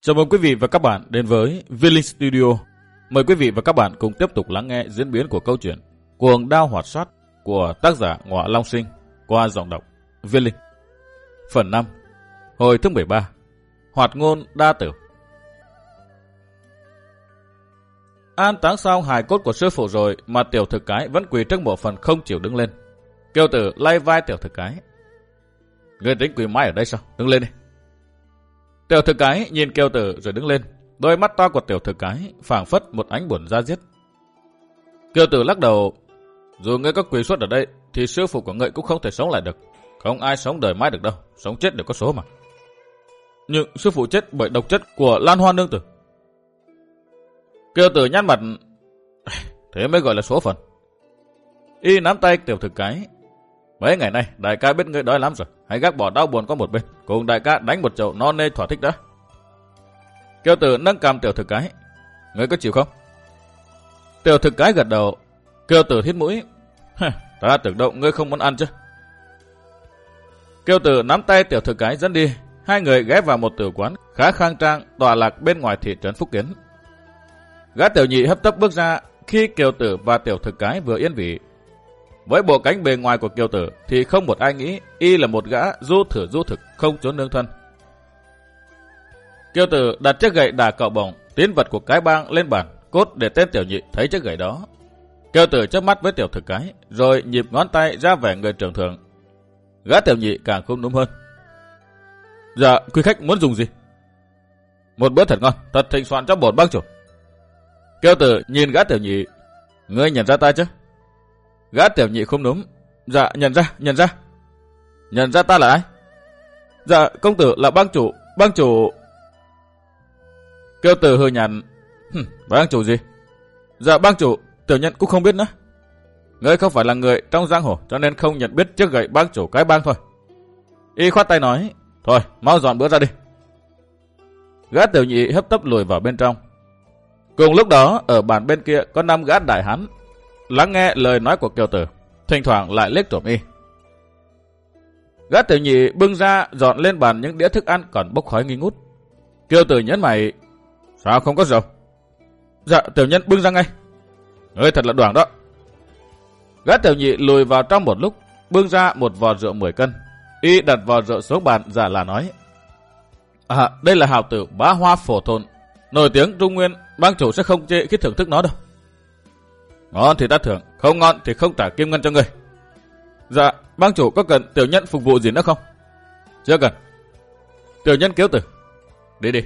Chào mừng quý vị và các bạn đến với Viên Linh Studio. Mời quý vị và các bạn cùng tiếp tục lắng nghe diễn biến của câu chuyện Cuồng Đao Hoạt Sát của tác giả Ngọa Long Sinh qua giọng đọc Viên Linh. Phần 5, hồi thứ 13, Hoạt Ngôn Đa Tử. An táng xong hài cốt của sư phụ rồi mà Tiểu Thực Cái vẫn quỳ trước mộ phần không chịu đứng lên. Kiều Tử lay vai Tiểu Thực Cái. Ngươi tính quỳ mãi ở đây sao? Đứng lên đi. Tiểu Thực Cái nhìn Kiều Tử rồi đứng lên. Đôi mắt to của Tiểu Thực Cái phảng phất một ánh buồn da diết. Kiều Tử lắc đầu. Dù ngươi có quỳ suốt ở đây thì sư phụ của ngươi cũng không thể sống lại được. Không ai sống đời mãi được đâu. Sống chết đều có số mà. Nhưng sư phụ chết bởi độc chất của Lan Hoa nương tử. Kiều Tử nhăn mặt. Thế mới gọi là số phận. Y nắm tay Tiểu Thực Cái. Mấy ngày nay đại ca biết ngươi đói lắm rồi. Hãy gác bỏ đau buồn qua một bên. Cùng đại ca đánh một chậu no nê thỏa thích đã. Kiều Tử nâng cằm Tiểu Thực Cái. Ngươi có chịu không? Tiểu Thực Cái gật đầu. Kiều Tử hít mũi. Ta tưởng đâu ngươi không muốn ăn chứ. Kiều Tử nắm tay Tiểu Thực Cái dẫn đi. Hai người ghé vào một tử quán khá khang trang tọa lạc bên ngoài thị trấn Phúc Kiến. Gã Tiểu Nhị hấp tấp bước ra khi Kiều Tử và Tiểu Thực Cái vừa yên vị. Với bộ cánh bề ngoài của Kiều Tử thì không một ai nghĩ y là một gã du thực không trốn nương thân. Kiều Tử đặt chiếc gậy đả cậu bổng tín vật của cái bang lên bàn cốt để tên Tiểu Nhị thấy chiếc gậy đó. Kiều Tử chớp mắt với Tiểu Thực Cái rồi nhịp ngón tay ra vẻ người trưởng thượng. Gã Tiểu Nhị càng không núm hơn. Dạ, quý khách muốn dùng gì? Một bữa thật ngon, thật thịnh soạn cho bổn bang chủ. Kiều Tử nhìn gã Tiểu Nhị. Ngươi nhận ra ta chứ? Gã Tiểu Nhị không núm. Dạ, nhận ra. Nhận ra ta là ai? Dạ, công tử là bang chủ. Kiều Tử hừ nhàn. Bang chủ gì? Dạ, bang chủ, tiểu nhân cũng không biết nữa. Ngươi không phải là người trong giang hồ cho nên không nhận biết chiếc gậy bang chủ cái bang thôi. Y khoát tay nói. Thôi, mau dọn bữa ra đi. Gã Tiểu Nhị hấp tấp lùi vào bên trong. Cùng lúc đó, ở bàn bên kia có 5 gã đại hán lắng nghe lời nói của Kiều Tử, thỉnh thoảng lại liếc trộm y. Gã Tiểu Nhị bưng ra dọn lên bàn những đĩa thức ăn còn bốc khói nghi ngút. Kiều Tử nhấn mày. Sao không có rượu? Dạ, tiểu nhân bưng ra ngay. Ngươi thật là đoảng đó. Gã Tiểu Nhị lùi vào trong một lúc, bưng ra một vò rượu 10 cân. Y đặt vò rượu xuống bàn giả là nói. Đây là hào tử Bá Hoa Phổ Thôn, nổi tiếng Trung Nguyên, bang chủ sẽ không chê khi thưởng thức nó đâu. Ngon thì ta thưởng, không ngon thì không trả kim ngân cho ngươi. Dạ, bang chủ có cần tiểu nhân phục vụ gì nữa không? Chưa cần. Tiểu nhân Kiều Tử. Đi.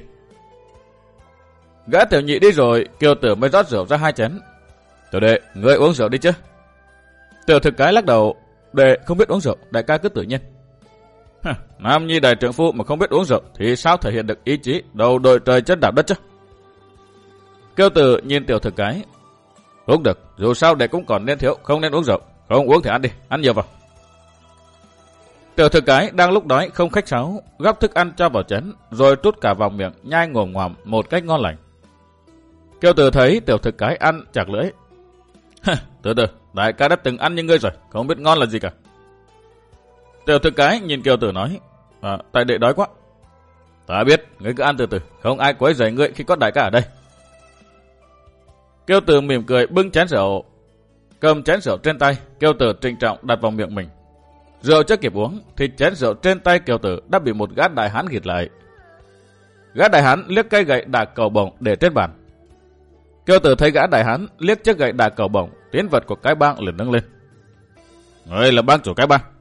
Gã Tiểu Nhị đi rồi, Kiều Tử mới rót rượu ra 2 chén. Tiểu đệ, ngươi uống rượu đi chứ? Tiểu Thực Cái lắc đầu. Đệ không biết uống rượu, đại ca cứ tự nhiên. Nam nhi đại trưởng phu mà không biết uống rượu thì sao thể hiện được ý chí đầu đội trời chân đạp đất chứ? Kiều Tử nhìn Tiểu Thực Cái. Uống được, dù sao đệ cũng còn nên thiếu, không nên uống rượu. Không uống thì ăn đi, ăn nhiều vào. Tiểu Thực Cái đang lúc đói không khách sáo, gắp thức ăn cho vào chén, rồi trút cả vào miệng, nhai ngồm ngoàm một cách ngon lành. Kiều Tử thấy Tiểu Thực Cái ăn chặt lưỡi. Từ, đại ca đã từng ăn như ngươi rồi, không biết ngon là gì cả. Tiểu Thực Cái nhìn Kiều Tử nói. Tại đệ đói quá. Ta biết, ngươi cứ ăn từ từ, không ai quấy rầy ngươi khi có đại ca ở đây. Kiều Tử mỉm cười bưng chén rượu. Cầm chén rượu trên tay, Kiều Tử trịnh trọng đặt vào miệng mình. Rượu chưa kịp uống thì chén rượu trên tay Kiều Tử đã bị một gã đại hán ghịt lại. Gã đại hán liếc cây gậy đả cầu bổng để trên bàn. Kiều Tử thấy gã đại hán liếc chiếc gậy đả cầu bổng, tín vật của cái bang liền nâng lên. Ngươi là bang chủ cái bang.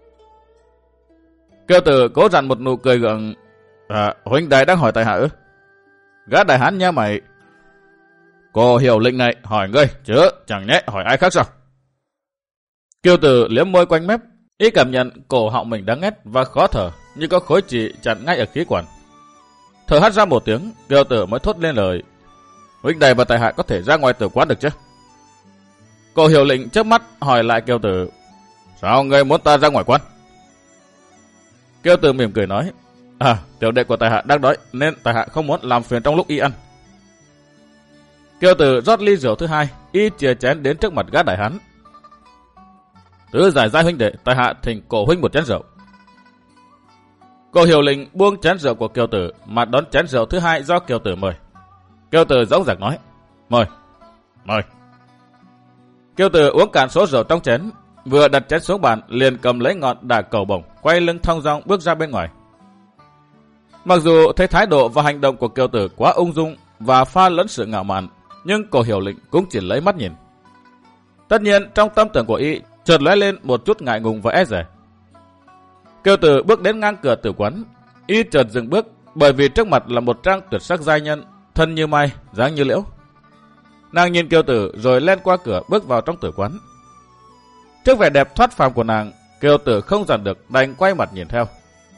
Kiều Tử cố dặn một nụ cười gượng. Huynh đài đang hỏi tại hạ ư? Gã đại hán nhếch mày. Cô hiểu lệnh này hỏi ngươi chứ chẳng nhẽ hỏi ai khác sao? Kiều Tử liếm môi quanh mép, y cảm nhận cổ họng mình đáng ghét và khó thở, như có khối chì chặn ngay ở khí quản. Thở hắt ra một tiếng, Kiều Tử mới thốt lên lời. Huynh đài và tại hạ có thể ra ngoài tử quán được chứ? Cô hiểu lệnh chớp mắt hỏi lại Kiều Tử. Sao ngươi muốn ta ra ngoài quán? Kiều Tử mỉm cười nói. Tiểu đệ của tại hạ đang đói nên tại hạ không muốn làm phiền trong lúc y ăn. Kiều Tử rót ly rượu thứ 2, y chìa chén đến trước mặt gã đại hán. Tứ giải giai huynh đệ, tại hạ thỉnh cổ huynh một chén rượu. Cô Hiểu Lĩnh buông chén rượu của Kiều Tử mà đón chén rượu thứ hai do Kiều Tử mời. Kiều Tử dõng dạc nói, mời, mời. Kiều Tử uống cạn số rượu trong chén, vừa đặt chén xuống bàn liền cầm lấy ngọn đà cầu bổng, quay lưng thong dong bước ra bên ngoài. Mặc dù thấy thái độ và hành động của Kiều Tử quá ung dung và pha lẫn sự ngạo mạn, nhưng cô Hiểu Lĩnh cũng chỉ lấy mắt nhìn. Tất nhiên trong tâm tưởng của y chợt lóe lên một chút ngại ngùng và e dè. Kiều Tử bước đến ngang cửa tử quán, y chợt dừng bước bởi vì trước mặt là một trang tuyệt sắc giai nhân, thân như mai, dáng như liễu. Nàng nhìn Kiều Tử rồi len qua cửa bước vào trong tử quán. Trước vẻ đẹp thoát phàm của nàng, Kiều Tử không dằn được đành quay mặt nhìn theo.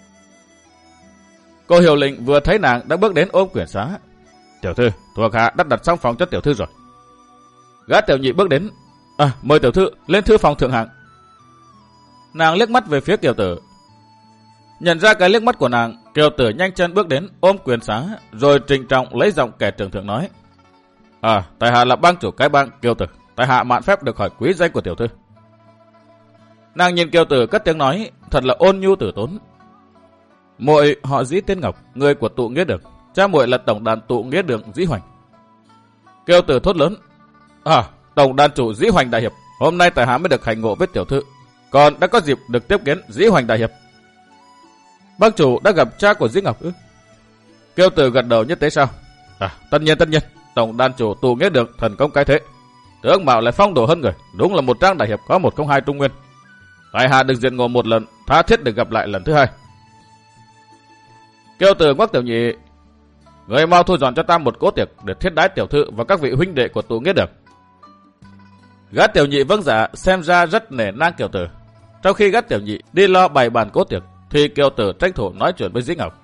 Cô Hiểu Lĩnh vừa thấy nàng đã bước đến ôm quyển xá. Tiểu thư, thuộc hạ đã đặt xong phòng cho tiểu thư rồi. Gã tiểu nhị bước đến. Mời tiểu thư lên thư phòng thượng hạng. Nàng liếc mắt về phía Kiều Tử. Nhận ra cái liếc mắt của nàng, Kiều Tử nhanh chân bước đến ôm quyển xá, rồi trịnh trọng lấy giọng kẻ trưởng thượng nói. Tại hạ là bang chủ cái bang Kiều Tử, tại hạ mạn phép được hỏi quý danh của tiểu thư. Nàng nhìn Kiều Tử cất tiếng nói, thật là ôn nhu tử tốn. Muội họ Dĩ tên Ngọc, người của tụ nghĩa đường, cha muội là tổng đàn tụ nghĩa đường Dĩ Hoành. Kiều Tử thốt lớn, tổng đàn chủ Dĩ Hoành đại hiệp, hôm nay tại hạ mới được hành ngộ với tiểu thư, còn đã có dịp được tiếp kiến Dĩ Hoành đại hiệp. Bác chủ đã gặp cha của Dĩ Ngọc ư? Kiều Tử gật đầu như thế sao? Tất nhiên, tổng đàn chủ tụ nghĩa đường thần công cái thế, tướng mạo lại phong độ hơn người, đúng là một trang đại hiệp có 102 trung nguyên. Tại hạ được diện ngộ một lần, tha thiết được gặp lại lần thứ hai. Kiều Tử ngoắc tiểu nhị, người mau thu dọn cho ta một cỗ tiệc để thiết đái tiểu thư và các vị huynh đệ của tụ nghĩa đường. Gã tiểu nhị vâng dạ, xem ra rất nể nang Kiều Tử. Trong khi gã tiểu nhị đi lo bày bàn cỗ tiệc, thì Kiều Tử tranh thủ nói chuyện với Dĩ Ngọc.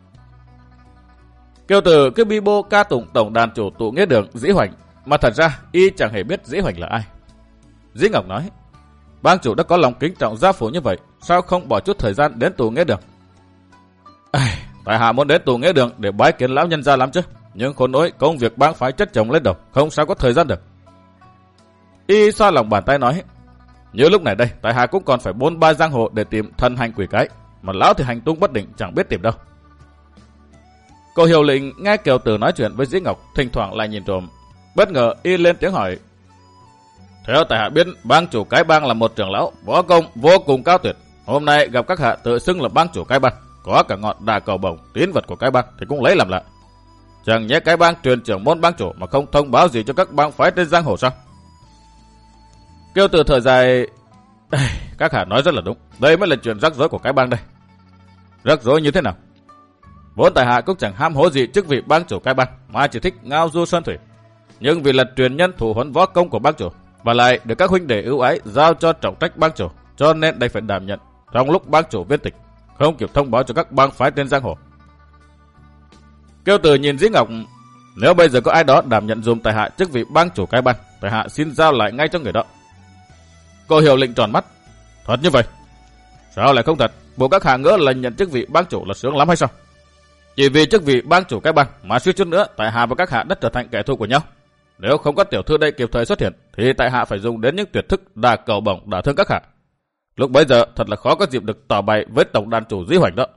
Kiều Tử cứ bi bô ca tụng tổng đàn chủ tụ nghĩa đường Dĩ Hoành, mà thật ra y chẳng hề biết Dĩ Hoành là ai. Dĩ Ngọc nói, bang chủ đã có lòng kính trọng gia phủ như vậy, sao không bỏ chút thời gian đến tụ nghĩa đường? Tại hạ muốn đến tụ nghĩa đường để bái kiến lão nhân gia lắm chứ, nhưng khốn nỗi công việc bang phái chất chồng lên đầu, không sao có thời gian được. Y xoa lòng bàn tay nói, như lúc này đây, tại hạ cũng còn phải 4-3 giang hồ để tìm thân hành quỷ cái, mà lão thì hành tung bất định chẳng biết tìm đâu. Cô Hiểu Lĩnh nghe Kiều Tử nói chuyện với Dĩ Ngọc, thỉnh thoảng lại nhìn trộm. Bất ngờ y lên tiếng hỏi, theo tại hạ biết, bang chủ cái bang là một trưởng lão võ công vô cùng cao tuyệt. Hôm nay gặp các hạ tự xưng là bang chủ cái bang, có cả ngọn đà cầu bổng tín vật của cái bang thì cũng lấy làm lạ. Chẳng nhẽ cái bang truyền trưởng môn bang chủ mà không thông báo gì cho các bang phái trên giang hồ sao? Kiều Tử thở dài, các hạ nói rất là đúng, đây mới là chuyện rắc rối của cái bang đây. Rắc rối như thế nào? Vốn tại hạ cũng chẳng ham hố gì chức vị bang chủ cái bang, mà chỉ thích ngao du sơn thủy. Nhưng vì là truyền nhân thủ huấn võ công của bang chủ, và lại được các huynh đệ ưu ái giao cho trọng trách bang chủ, cho nên đành phải đảm nhận trong lúc bang chủ viết tịch, không kịp thông báo cho các bang phái trên giang hồ. Kiều Tử nhìn Dĩ Ngọc, nếu bây giờ có ai đó đảm nhận dùm tại hạ chức vị bang chủ cái bang, tại hạ xin giao lại ngay cho người đó. Cô Hiểu Lĩnh tròn mắt, thật như vậy? Sao lại không thật? Bộ các hạ ngỡ là nhận chức vị bang chủ là sướng lắm hay sao? Chỉ vì chức vị bang chủ cái bang mà suýt chút nữa tại hạ và các hạ đã trở thành kẻ thù của nhau. Nếu không có tiểu thư đây kịp thời xuất hiện, thì tại hạ phải dùng đến những tuyệt thức đà cầu bổng đả thương các hạ. Lúc bấy giờ thật là khó có dịp được tỏ bày với tổng đàn chủ Dĩ Hoành đó.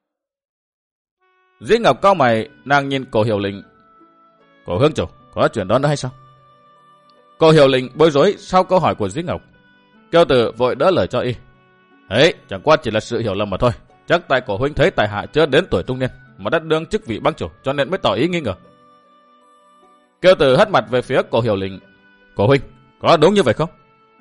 Dĩ Ngọc cau mày, nàng nhìn cô Hiểu Lĩnh. Cô Hương chủ, có chuyện đó nữa hay sao? Cô Hiểu Lĩnh bối rối sau câu hỏi của Dĩ Ngọc. Kiều Tử vội đỡ lời cho y. Ấy, chẳng qua chỉ là sự hiểu lầm mà thôi. Chắc tại cổ huynh thấy tại hạ chưa đến tuổi trung niên mà đã đương chức vị bang chủ, cho nên mới tỏ ý nghi ngờ. Kiều Tử hất mặt về phía cô Hiểu Lĩnh. Cổ huynh, có đúng như vậy không?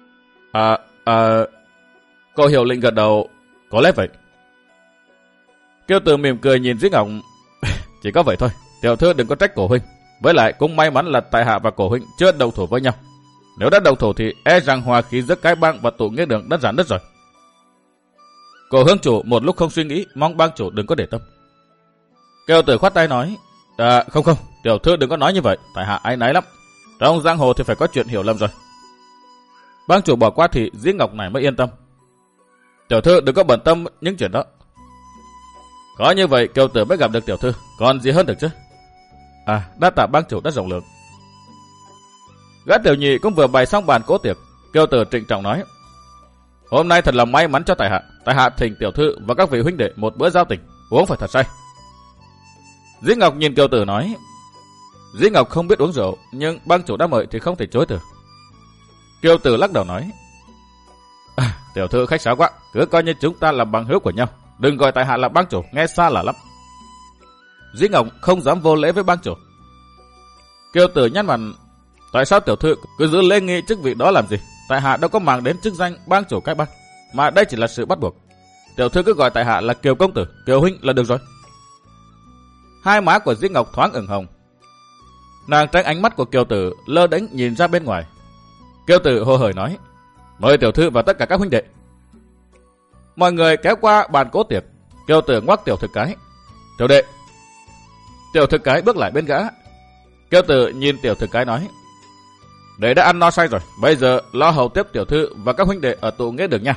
Cô Hiểu Lĩnh gật đầu. Có lẽ vậy. Kiều Tử mỉm cười nhìn Dĩ Ngọc. Chỉ có vậy thôi, tiểu thư đừng có trách cổ huynh. Với lại cũng may mắn là tại hạ và cổ huynh chưa đầu thủ với nhau. Nếu đã đầu thủ thì e rằng hòa khí giữa cái bang và tụ nghĩa đường đã giãn nứt rồi. Cô Hương chủ một lúc không suy nghĩ, mong bang chủ đừng có để tâm. Kiều Tử khoát tay nói, không, tiểu thư đừng có nói như vậy, tại hạ áy náy lắm. Trong giang hồ thì phải có chuyện hiểu lầm rồi. Bang chủ bỏ qua thì Dĩ Ngọc này mới yên tâm. Tiểu thư đừng có bận tâm những chuyện đó. Có như vậy Kiều Tử mới gặp được tiểu thư, còn gì hơn được chứ. Đa tạ bang chủ đã rộng lượng. Gã tiểu nhị cũng vừa bày xong bàn cỗ tiệc. Kiều Tử trịnh trọng nói, hôm nay thật là may mắn cho tại hạ thỉnh tiểu thư và các vị huynh đệ một bữa giao tình, uống phải thật say. Dĩ Ngọc nhìn Kiều Tử nói, Dĩ Ngọc không biết uống rượu, nhưng bang chủ đã mời thì không thể chối từ. Kiều Tử lắc đầu nói, tiểu thư khách sáo quá, cứ coi như chúng ta là bằng hữu của nhau, đừng gọi tại hạ là bang chủ, nghe xa lạ lắm. Dĩ Ngọc không dám vô lễ với bang chủ. Kiều Tử nhăn mặt, tại sao tiểu thư cứ giữ lễ nghi chức vị đó làm gì? Tại hạ đâu có màng đến chức danh bang chủ cái bang, mà đây chỉ là sự bắt buộc. Tiểu thư cứ gọi tại hạ là Kiều công tử, Kiều huynh là được rồi. Hai má của Dĩ Ngọc thoáng ửng hồng. Nàng tránh ánh mắt của Kiều Tử, lơ đễnh nhìn ra bên ngoài. Kiều Tử hô hởi nói, mời tiểu thư và tất cả các huynh đệ. Mọi người kéo qua bàn cố tiệc. Kiều Tử ngoắc Tiểu Thực Cái, tiểu đệ. Tiểu Thực Cái bước lại bên gã. Kiều Tử nhìn Tiểu Thực Cái nói, đệ đã ăn no say rồi, bây giờ lo hầu tiếp tiểu thư và các huynh đệ ở tụ nghĩa đường nha.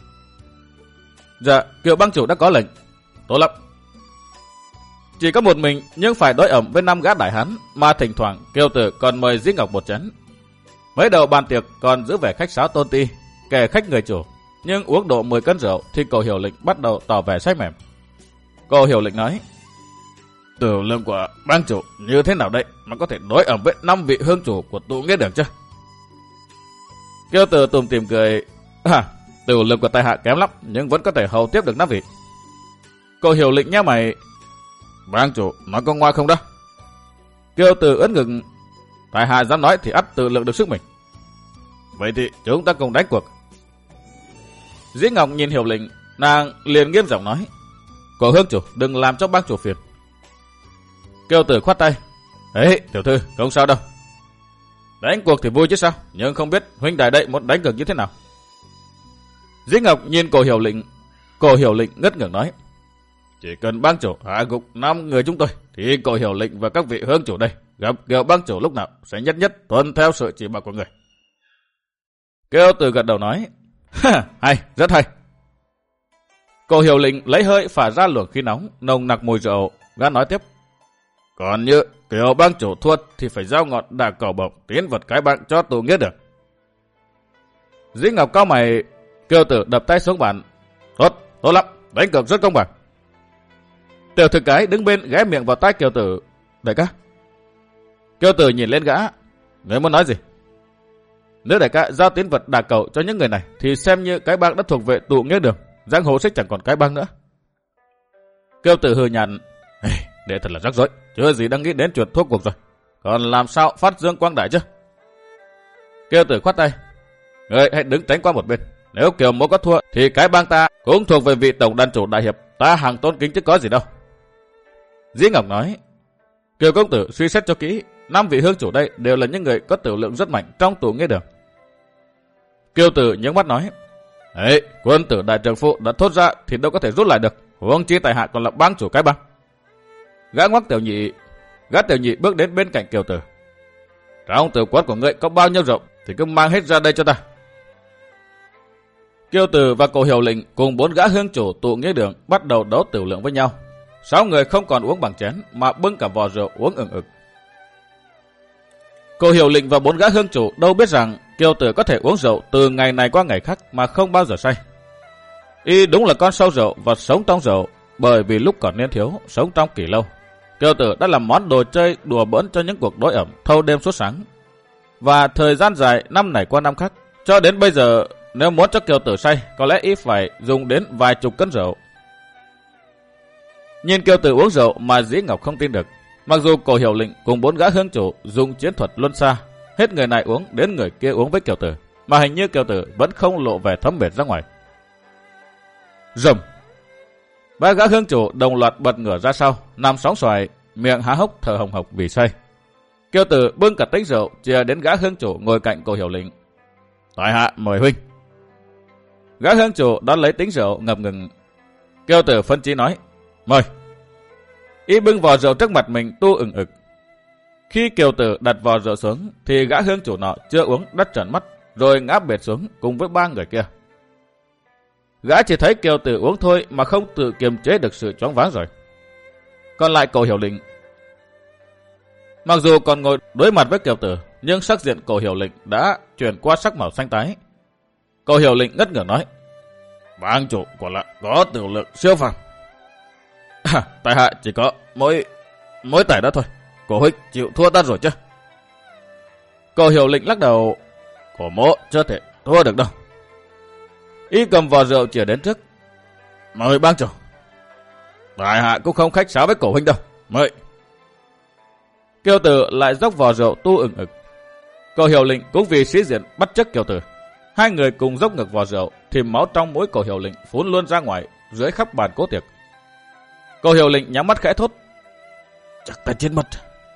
Dạ, Kiều bang chủ đã có lệnh. Tốt lắm. Chỉ có một mình nhưng phải đối ẩm với 5 gã đại hán, mà thỉnh thoảng Kiều Tử còn mời Dĩ Ngọc một chén. Mới đầu bàn tiệc còn giữ vẻ khách sáo tôn ti, kẻ khách người chủ, nhưng uống độ 10 cân rượu thì Cổ Hiểu Lệnh bắt đầu tỏ vẻ say mềm. Cổ Hiểu Lệnh nói, tiểu lượng của bang chủ như thế nào đây mà có thể đối ẩm với 5 vị hương chủ của tụ nghĩa đường chứ? Kiều Tử tủm tỉm cười, tiểu lượng của tại hạ kém lắm nhưng vẫn có thể hầu tiếp được 5 vị. Cổ Hiểu Lệnh nhếch mày, bang chủ nói có ngoa không đó? Kiều Tử ưỡn ngực, tại hạ dám nói thì ắt tự lượng được sức mình. Vậy thì chúng ta cùng đánh cuộc. Dĩ Ngọc nhìn Hiểu Lệnh, nàng liền nghiêm giọng nói, cổ hương chủ đừng làm cho bang chủ phiền. Kiều Tử khoát tay, ấy tiểu thư không sao đâu. Đánh cuộc thì vui chứ sao, nhưng không biết huynh đài đây muốn đánh cược như thế nào. Dĩ Ngọc nhìn Cổ Hiểu Lệnh ngất ngưởng nói, chỉ cần bang chủ hạ gục 5 người chúng tôi thì Cổ Hiểu Lệnh và các vị hương chủ đây gặp Kiều bang chủ lúc nào sẽ nhất nhất tuân theo sự chỉ bảo của người. Kiều Tử gật đầu nói, hay, rất hay. Cổ Hiểu Lệnh lấy hơi phả ra luồng khí nóng, nồng nặc mùi rượu, gã nói tiếp, còn như Kiều bang chủ thua thì phải giao ngọt đả cỏ bổng tiến vật cái bang cho tụ nghĩa được. Dĩ Ngọc cao mày. Kiều Tử đập tay xuống bàn, tốt lắm, đánh cược rất công bằng. Tiểu Thực Cái đứng bên ghé miệng vào tai Kiều Tử, đại ca. Kiều Tử nhìn lên gã, người muốn nói gì? Nếu đại ca giao tín vật đả cầu cho những người này thì xem như cái bang đã thuộc về tụ nghĩa đường, giang hồ sẽ chẳng còn cái bang nữa. Kiều Tử hừ nhàn, để thật là rắc rối, chưa gì đang nghĩ đến chuyện thuốc cuộc rồi, còn làm sao phát dương quang đại chứ? Kiều Tử khoát tay, người hãy đứng tránh qua một bên. Nếu Kiều Mỗ có thua thì cái bang ta cũng thuộc về vị tổng đàn chủ đại hiệp, ta hàng tôn kính chứ có gì đâu. Dĩ Ngọc nói, Kiều công tử suy xét cho kỹ, 5 vị hương chủ đây đều là những người có tiểu lượng rất mạnh trong tụ nghĩa đường. Kiều Tử nhướng mắt nói, ấy, quân tử đại trường phụ đã thốt ra thì đâu có thể rút lại được, huống chi tại hạ còn là bang chủ cái bang. Gã ngoắc Tiểu Nhị bước đến bên cạnh Kiều Tử, trong tử quán của ngươi có bao nhiêu rượu thì cứ mang hết ra đây cho ta. Kiều Tử và Cổ Hiểu Lệnh cùng 4 gã hương chủ tụ nghĩa đường bắt đầu đấu tiểu lượng với nhau. 6 người không còn uống bằng chén mà bưng cả vò rượu uống ừng ực. Cổ Hiểu Lệnh và 4 gã hương chủ đâu biết rằng Kiều Tử có thể uống rượu từ ngày này qua ngày khác mà không bao giờ say. Y đúng là con sâu rượu và sống trong rượu, bởi vì lúc còn niên thiếu, sống trong kỳ lâu, Kiều Tử đã làm món đồ chơi đùa bỡn cho những cuộc đối ẩm thâu đêm suốt sáng. Và thời gian dài năm này qua năm khác, cho đến bây giờ nếu muốn cho Kiều Tử say, có lẽ y phải dùng đến vài chục cân rượu. Nhìn Kiều Tử uống rượu mà Dĩ Ngọc không tin được. Mặc dù Cổ Hiểu Lệnh cùng 4 gã hương chủ dùng chiến thuật luân xa, hết người này uống đến người kia uống với Kiều Tử, mà hình như Kiều Tử vẫn không lộ vẻ thấm mệt ra ngoài. Rầm! 3 gã hương chủ đồng loạt bật ngửa ra sau, nằm sóng xoài, miệng há hốc thở hồng hộc vì say. Kiều Tử bưng cả tích rượu chia đến gã hương chủ ngồi cạnh Cổ Hiểu Lệnh. Tại hạ mời huynh. Gã hương chủ đón lấy tính rượu ngập ngừng. Kiều Tử phân chí nói, mời. Y bưng vò rượu trước mặt mình tu ừng ực. Khi Kiều Tử đặt vò rượu xuống thì gã hương chủ nọ chưa uống đắt trợn mắt rồi ngã bệt xuống cùng với 3 người kia. Gã chỉ thấy Kiều Tử uống thôi mà không tự kiềm chế được sự choáng váng rồi. Còn lại Cổ Hiểu Lệnh, mặc dù còn ngồi đối mặt với Kiều Tử, nhưng sắc diện Cổ Hiểu Lệnh đã chuyển qua sắc màu xanh tái. Cổ Hiểu Lệnh ngất ngưởng nói, bang chủ quả là có tiểu lượng siêu phàm. Tại hạ chỉ có mỗi tải đó thôi. Cổ huynh chịu thua ta rồi chứ? Cổ Hiểu Lĩnh lắc đầu. Cổ mỗ chưa thể thua được đâu. Y cầm vò rượu chìa đến trước. Mời bang chủ. Tại hạ cũng không khách sáo với cổ huynh đâu. Mời. Kiều Tử lại dốc vò rượu tu ừng ực. Cổ Hiểu Lĩnh cũng vì sĩ diện bắt chước Kiều Tử. Hai người cùng dốc ngực vò rượu thì máu trong mũi Cổ Hiểu Lĩnh phun luôn ra ngoài dưới khắp bàn cố tiệc. Cổ Hiểu Lĩnh nhắm mắt khẽ thốt. Chắc ta chết mất.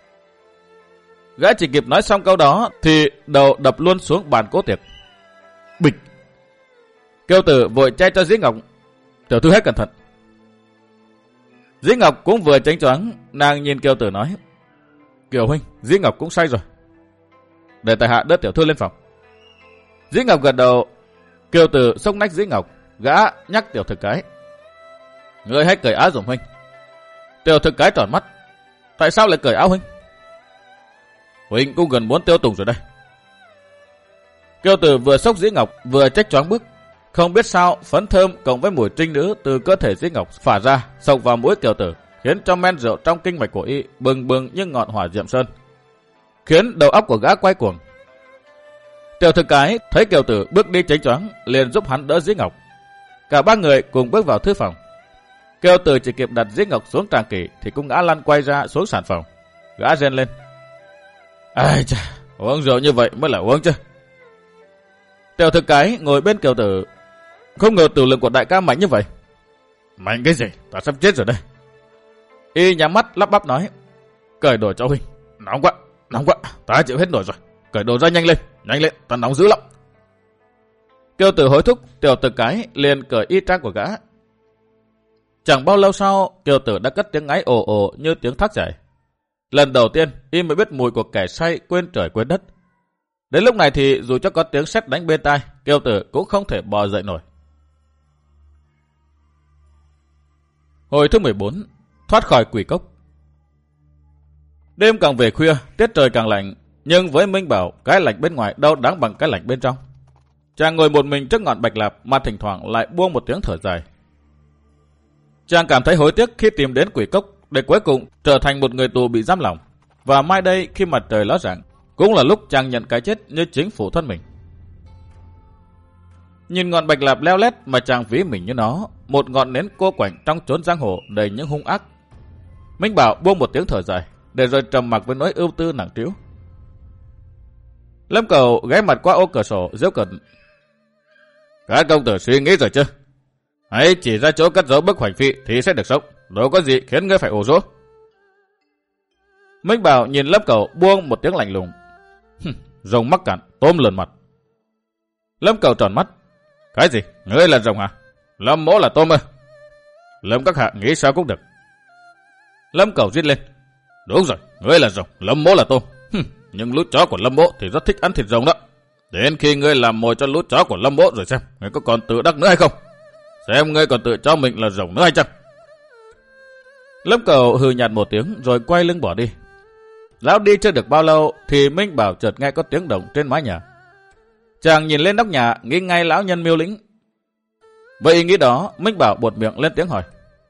Gã chỉ kịp nói xong câu đó thì đầu đập luôn xuống bàn cố tiệc. Bịch. Kiều Tử vội che cho Dĩ Ngọc. Tiểu thư hết cẩn thận. Dĩ Ngọc cũng vừa chánh choáng, nàng nhìn Kiều Tử nói. Kiều huynh, Dĩ Ngọc cũng say rồi. Để tại hạ đỡ tiểu thư lên phòng. Dĩ Ngọc gật đầu. Kiều Tử xốc nách Dĩ Ngọc, gã nhắc Tiểu Thực Cái. Ngươi hãy cởi áo giùm huynh. Tiểu Thực Cái tròn mắt. Tại sao lại cởi áo huynh? Huynh cũng gần muốn tiêu tùng rồi đây. Kiều Tử vừa xốc Dĩ Ngọc vừa trách choáng bước. Không biết sao phấn thơm cộng với mùi trinh nữ từ cơ thể Dĩ Ngọc phả ra xộc vào mũi Kiều Tử, khiến cho men rượu trong kinh mạch của y bừng bừng như ngọn hỏa diệm sơn, khiến đầu óc của gã quay cuồng. Tiểu Thực Cái thấy Kiều Tử bước đi chánh choáng, liền giúp hắn đỡ Dĩ Ngọc. Cả ba người cùng bước vào thư phòng. Kiều Tử chỉ kịp đặt Dĩ Ngọc xuống tràng kỷ thì cũng ngã lăn quay ra xuống sàn phòng. Gã rên lên. Ai chà, uống rượu như vậy mới là uống chứ. Tiểu Thực Cái ngồi bên Kiều Tử. Không ngờ tử lực của đại ca mạnh như vậy. Mạnh cái gì, ta sắp chết rồi đây. Y nhắm mắt lắp bắp nói. Cởi đồ cho huynh. Nóng quá, ta chịu hết nổi rồi. Cởi đồ ra nhanh lên, ta nóng dữ lắm. Kiều Tử hối thúc, Tiểu Thực Cái liền cởi y trang của gã. Chẳng bao lâu sau, Kiều Tử đã cất tiếng ngáy ồ ồ như tiếng thác chảy. Lần đầu tiên, y mới biết mùi của kẻ say quên trời quên đất. Đến lúc này thì dù cho có tiếng sét đánh bên tai, Kiều Tử cũng không thể bò dậy nổi. Hồi thứ 14, thoát khỏi quỷ cốc. Đêm càng về khuya, tiết trời càng lạnh, nhưng với Minh Bảo, cái lạnh bên ngoài đâu đáng bằng cái lạnh bên trong. Chàng ngồi một mình trước ngọn bạch lạp mà thỉnh thoảng lại buông một tiếng thở dài. Chàng cảm thấy hối tiếc khi tìm đến quỷ cốc để cuối cùng trở thành một người tù bị giam lỏng. Và mai đây khi mặt trời ló dạng, cũng là lúc chàng nhận cái chết như chính phủ thân mình. Nhìn ngọn bạch lạp leo lét mà chàng ví mình như nó, một ngọn nến cô quạnh trong chốn giang hồ đầy những hung ác. Minh Bảo buông một tiếng thở dài, để rồi trầm mặc với nỗi ưu tư nặng trĩu. Lâm Cầu ghé mặt qua ô cửa sổ giễu cợt. Các công tử suy nghĩ rồi chứ? Hãy chỉ ra chỗ cất giấu bức hoành phi thì sẽ được sống, đâu có gì khiến ngươi phải ủ rũ. Minh Bảo nhìn Lâm Cầu buông một tiếng lạnh lùng. Rồng mắc cạn, tôm lườn mặt. Lâm Cầu tròn mắt. Cái gì? Ngươi là rồng hả? Lâm mỗ là tôm ư? Lâm các hạ nghĩ sao cũng được. Lâm Cầu rít lên. Đúng rồi, ngươi là rồng, Lâm mỗ là tôm. Nhưng lũ chó của Lâm mỗ thì rất thích ăn thịt rồng đó. Đến khi ngươi làm mồi cho lũ chó của Lâm mỗ rồi xem, ngươi có còn tự đắc nữa hay không? Xem ngươi còn tự cho mình là rồng nữa hay chăng? Lâm Cầu hừ nhạt một tiếng rồi quay lưng bỏ đi. Lão đi chưa được bao lâu thì Minh Bảo chợt nghe có tiếng động trên mái nhà. Chàng nhìn lên nóc nhà nghĩ ngay lão nhân Miêu Lĩnh. Vậy ý nghĩ đó, Minh Bảo buột miệng lên tiếng hỏi.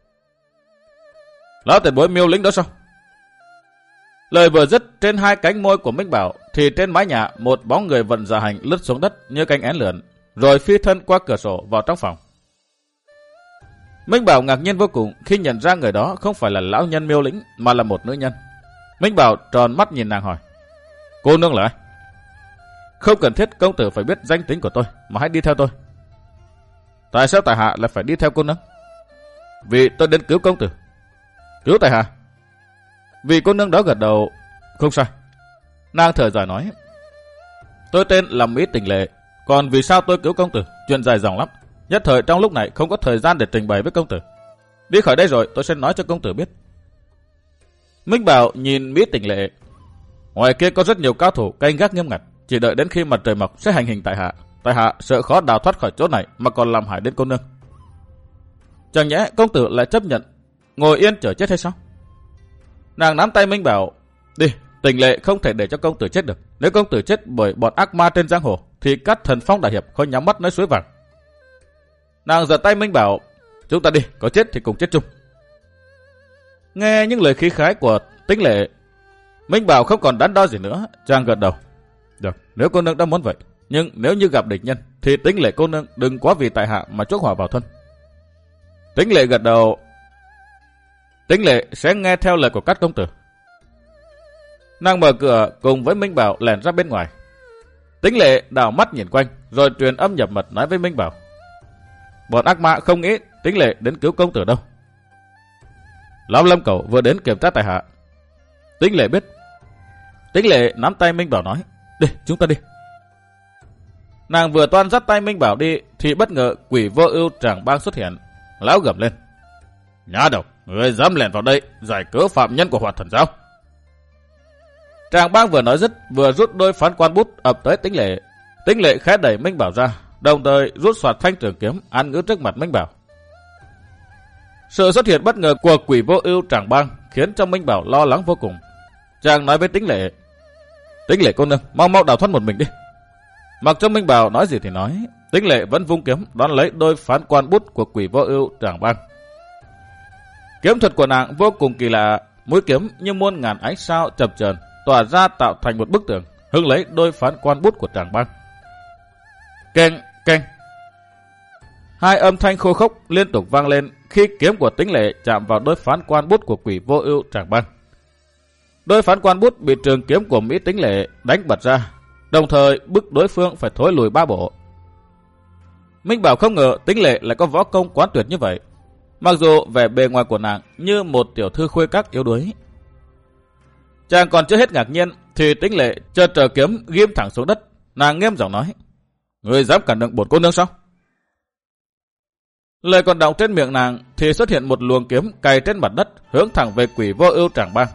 Lão tiền bối Miêu Lĩnh đó sao? Lời vừa dứt trên hai cánh môi của Minh Bảo thì trên mái nhà một bóng người vận dạ hành lướt xuống đất như cánh én lượn, rồi phi thân qua cửa sổ vào trong phòng. Minh Bảo ngạc nhiên vô cùng khi nhận ra người đó không phải là lão nhân Miêu Lĩnh mà là một nữ nhân. Minh Bảo tròn mắt nhìn nàng hỏi. Cô nương là ai? Không cần thiết công tử phải biết danh tính của tôi, mà hãy đi theo tôi. Tại sao tại hạ lại phải đi theo cô nương? Vì tôi đến cứu công tử. Cứu tại hạ? Vì cô nương đó gật đầu. Không sai. Nàng thở dài nói. Tôi tên là Mỹ Tình Lệ. Còn vì sao tôi cứu công tử? Chuyện dài dòng lắm. Nhất thời trong lúc này không có thời gian để trình bày với công tử. Đi khỏi đây rồi tôi sẽ nói cho công tử biết. Minh Bảo nhìn Mỹ Tình Lệ. Ngoài kia có rất nhiều cao thủ canh gác nghiêm ngặt, chỉ đợi đến khi mặt trời mọc sẽ hành hình tại hạ. Tại hạ sợ khó đào thoát khỏi chỗ này mà còn làm hại đến cô nương. Chẳng nhẽ công tử lại chấp nhận ngồi yên chờ chết hay sao? Nàng nắm tay Minh Bảo. Đi, Tình Lệ không thể để cho công tử chết được. Nếu công tử chết bởi bọn ác ma trên giang hồ thì các thần phong đại hiệp không nhắm mắt nói suối vàng. Nàng giật tay Minh Bảo. Chúng ta đi, có chết thì cùng chết chung. Nghe những lời khí khái của Tĩnh Lệ, Minh Bảo không còn đắn đo gì nữa, chàng gật đầu. Được, nếu cô nương đã muốn vậy, nhưng nếu như gặp địch nhân thì Tĩnh Lệ cô nương đừng quá vì tại hạ mà chuốc họa vào thân. Tĩnh Lệ gật đầu. Tĩnh Lệ sẽ nghe theo lời của các công tử. Nàng mở cửa cùng với Minh Bảo lẻn ra bên ngoài. Tĩnh Lệ đảo mắt nhìn quanh rồi truyền âm nhập mật nói với Minh Bảo. Bọn ác ma không nghĩ Tĩnh Lệ đến cứu công tử đâu. Lão Lâm Cẩu vừa đến kiểm tra tại hạ. Tĩnh Lệ biết. Tĩnh Lệ nắm tay Minh Bảo nói. Đi, chúng ta đi. Nàng vừa toan dắt tay Minh Bảo đi thì bất ngờ Quỷ Vô Ưu Tràng Bang xuất hiện. Lão gầm lên. Nhá đầu, người dám lẻn vào đây giải cứu phạm nhân của Hoạt Thần Giáo. Tràng Bang vừa nói dứt vừa rút đôi phán quan bút ập tới Tĩnh Lệ. Tĩnh Lệ khẽ đẩy Minh Bảo ra, đồng thời rút soạt thanh trường kiếm án ngữ trước mặt Minh Bảo. Sự xuất hiện bất ngờ của Quỷ Vô Ưu Tràng Bang khiến cho Minh Bảo lo lắng vô cùng. Chàng nói với Tĩnh Lệ. Tĩnh Lệ cô nương, mau mau đào thoát một mình đi. Mặc cho Minh Bảo nói gì thì nói, Tĩnh Lệ vẫn vung kiếm đón lấy đôi phán quan bút của Quỷ Vô Ưu Tràng Bang. Kiếm thuật của nàng vô cùng kỳ lạ, mũi kiếm như muôn ngàn ánh sao chập chờn tỏa ra tạo thành một bức tường, hứng lấy đôi phán quan bút của Tràng Bang. Keng, keng. Hai âm thanh khô khốc liên tục vang lên khi kiếm của Tĩnh Lệ chạm vào đôi phán quan bút của Quỷ Vô Ưu Tràng Bang. Đôi phán quan bút bị trường kiếm của Mỹ Tĩnh Lệ đánh bật ra, đồng thời bức đối phương phải thối lùi 3 bộ. Minh Bảo không ngờ Tĩnh Lệ lại có võ công quán tuyệt như vậy, mặc dù vẻ bề ngoài của nàng như một tiểu thư khuê các yếu đuối. Chàng còn chưa hết ngạc nhiên thì Tĩnh Lệ chợt trở kiếm ghim thẳng xuống đất. Nàng nghiêm giọng nói. Người dám cản đường bổn cô nương sao? Lời còn đọng trên miệng nàng thì xuất hiện một luồng kiếm cày trên mặt đất hướng thẳng về Quỷ Vô Ưu Tràng Bang.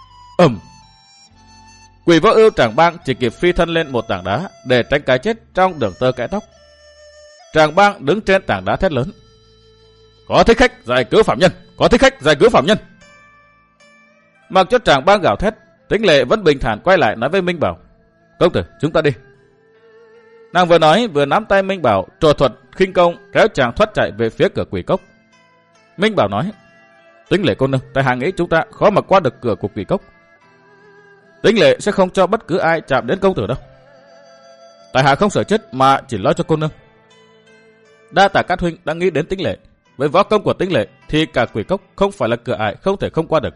Quỷ Vô Ưu Tràng Bang chỉ kịp phi thân lên một tảng đá để tránh cái chết trong đường tơ kẽ tóc. Tràng Bang đứng trên tảng đá thét lớn. Có thích khách giải cứu phạm nhân, có thích khách giải cứu phạm nhân. Mặc cho Tràng Bang gào thét, Tĩnh Lệ vẫn bình thản quay lại nói với Minh Bảo. Công tử, chúng ta đi. Nàng vừa nói vừa nắm tay Minh Bảo trò thuật khinh công kéo chàng thoát chạy về phía cửa quỷ cốc. Minh Bảo nói. Tĩnh Lệ cô nương, tại hạ nghĩ chúng ta khó mà qua được cửa của quỷ cốc. Tĩnh Lệ sẽ không cho bất cứ ai chạm đến công tử đâu. Tại hạ không sợ chết mà chỉ lo cho cô nương. Đa tạ các huynh đã nghĩ đến Tĩnh Lệ. Với võ công của Tĩnh Lệ thì cả quỷ cốc không phải là cửa ải không thể không qua được.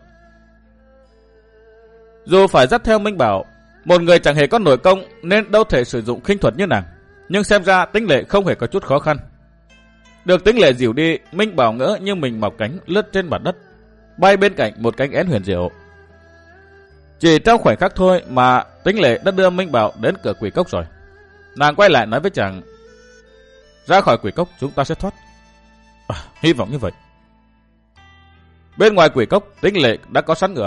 Dù phải dắt theo Minh Bảo, một người chẳng hề có nội công nên đâu thể sử dụng khinh thuật như nàng, nhưng xem ra Tĩnh Lệ không hề có chút khó khăn. Được Tĩnh Lệ dìu đi, Minh Bảo ngỡ như mình mọc cánh lướt trên mặt đất, bay bên cạnh một cánh én huyền diệu. Chỉ trong khoảnh khắc thôi mà Tĩnh Lệ đã đưa Minh Bảo đến cửa quỷ cốc rồi. Nàng quay lại nói với chàng. Ra khỏi quỷ cốc chúng ta sẽ thoát. Hy vọng như vậy. Bên ngoài quỷ cốc Tĩnh Lệ đã có sẵn ngựa.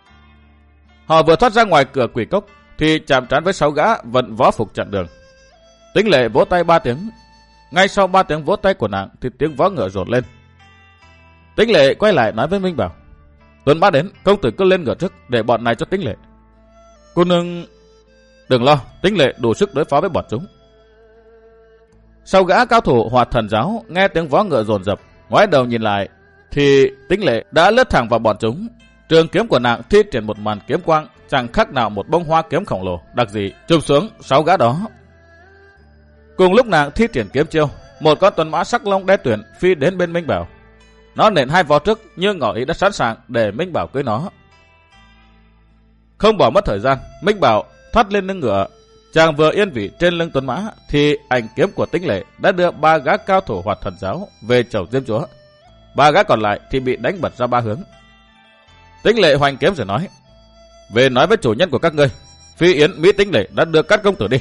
Họ vừa thoát ra ngoài cửa quỷ cốc thì chạm trán với 6 gã vận võ phục chặn đường. Tĩnh Lệ vỗ tay 3 tiếng. Ngay sau 3 tiếng vỗ tay của nàng thì tiếng vó ngựa rột lên. Tĩnh Lệ quay lại nói với Minh Bảo. Tuần Mã đến, công tử cứ lên ngựa trước để bọn này cho Tĩnh Lệ. Cô nương đừng lo, Tĩnh Lệ đủ sức đối phó với bọn chúng. Sau gã cao thủ Hoạt Thần Giáo nghe tiếng vó ngựa dồn dập, ngoái đầu nhìn lại thì Tĩnh Lệ đã lướt thẳng vào bọn chúng. Trường kiếm của nàng thi triển một màn kiếm quang chẳng khác nào một bông hoa kiếm khổng lồ đặc dị chụp xuống 6 gã đó. Cùng lúc nàng thi triển kiếm chiêu, một con tuần mã sắc long đen tuyền phi đến bên Minh Bảo. Nó nện 2 vó trước như ngỏ ý đã sẵn sàng để Minh Bảo cưỡi nó. Không bỏ mất thời gian, Minh Bảo thoát lên lưng ngựa. Chàng vừa yên vị trên lưng tuần mã thì ảnh kiếm của Tĩnh Lệ đã đưa 3 gã cao thủ Hoạt Thần Giáo về chầu Diêm Chúa. 3 gã còn lại thì bị đánh bật ra 3 hướng. Tĩnh Lệ hoành kiếm rồi nói. Về nói với chủ nhân của các ngươi, Phi Yến Mỹ Tĩnh Lệ đã đưa các công tử đi.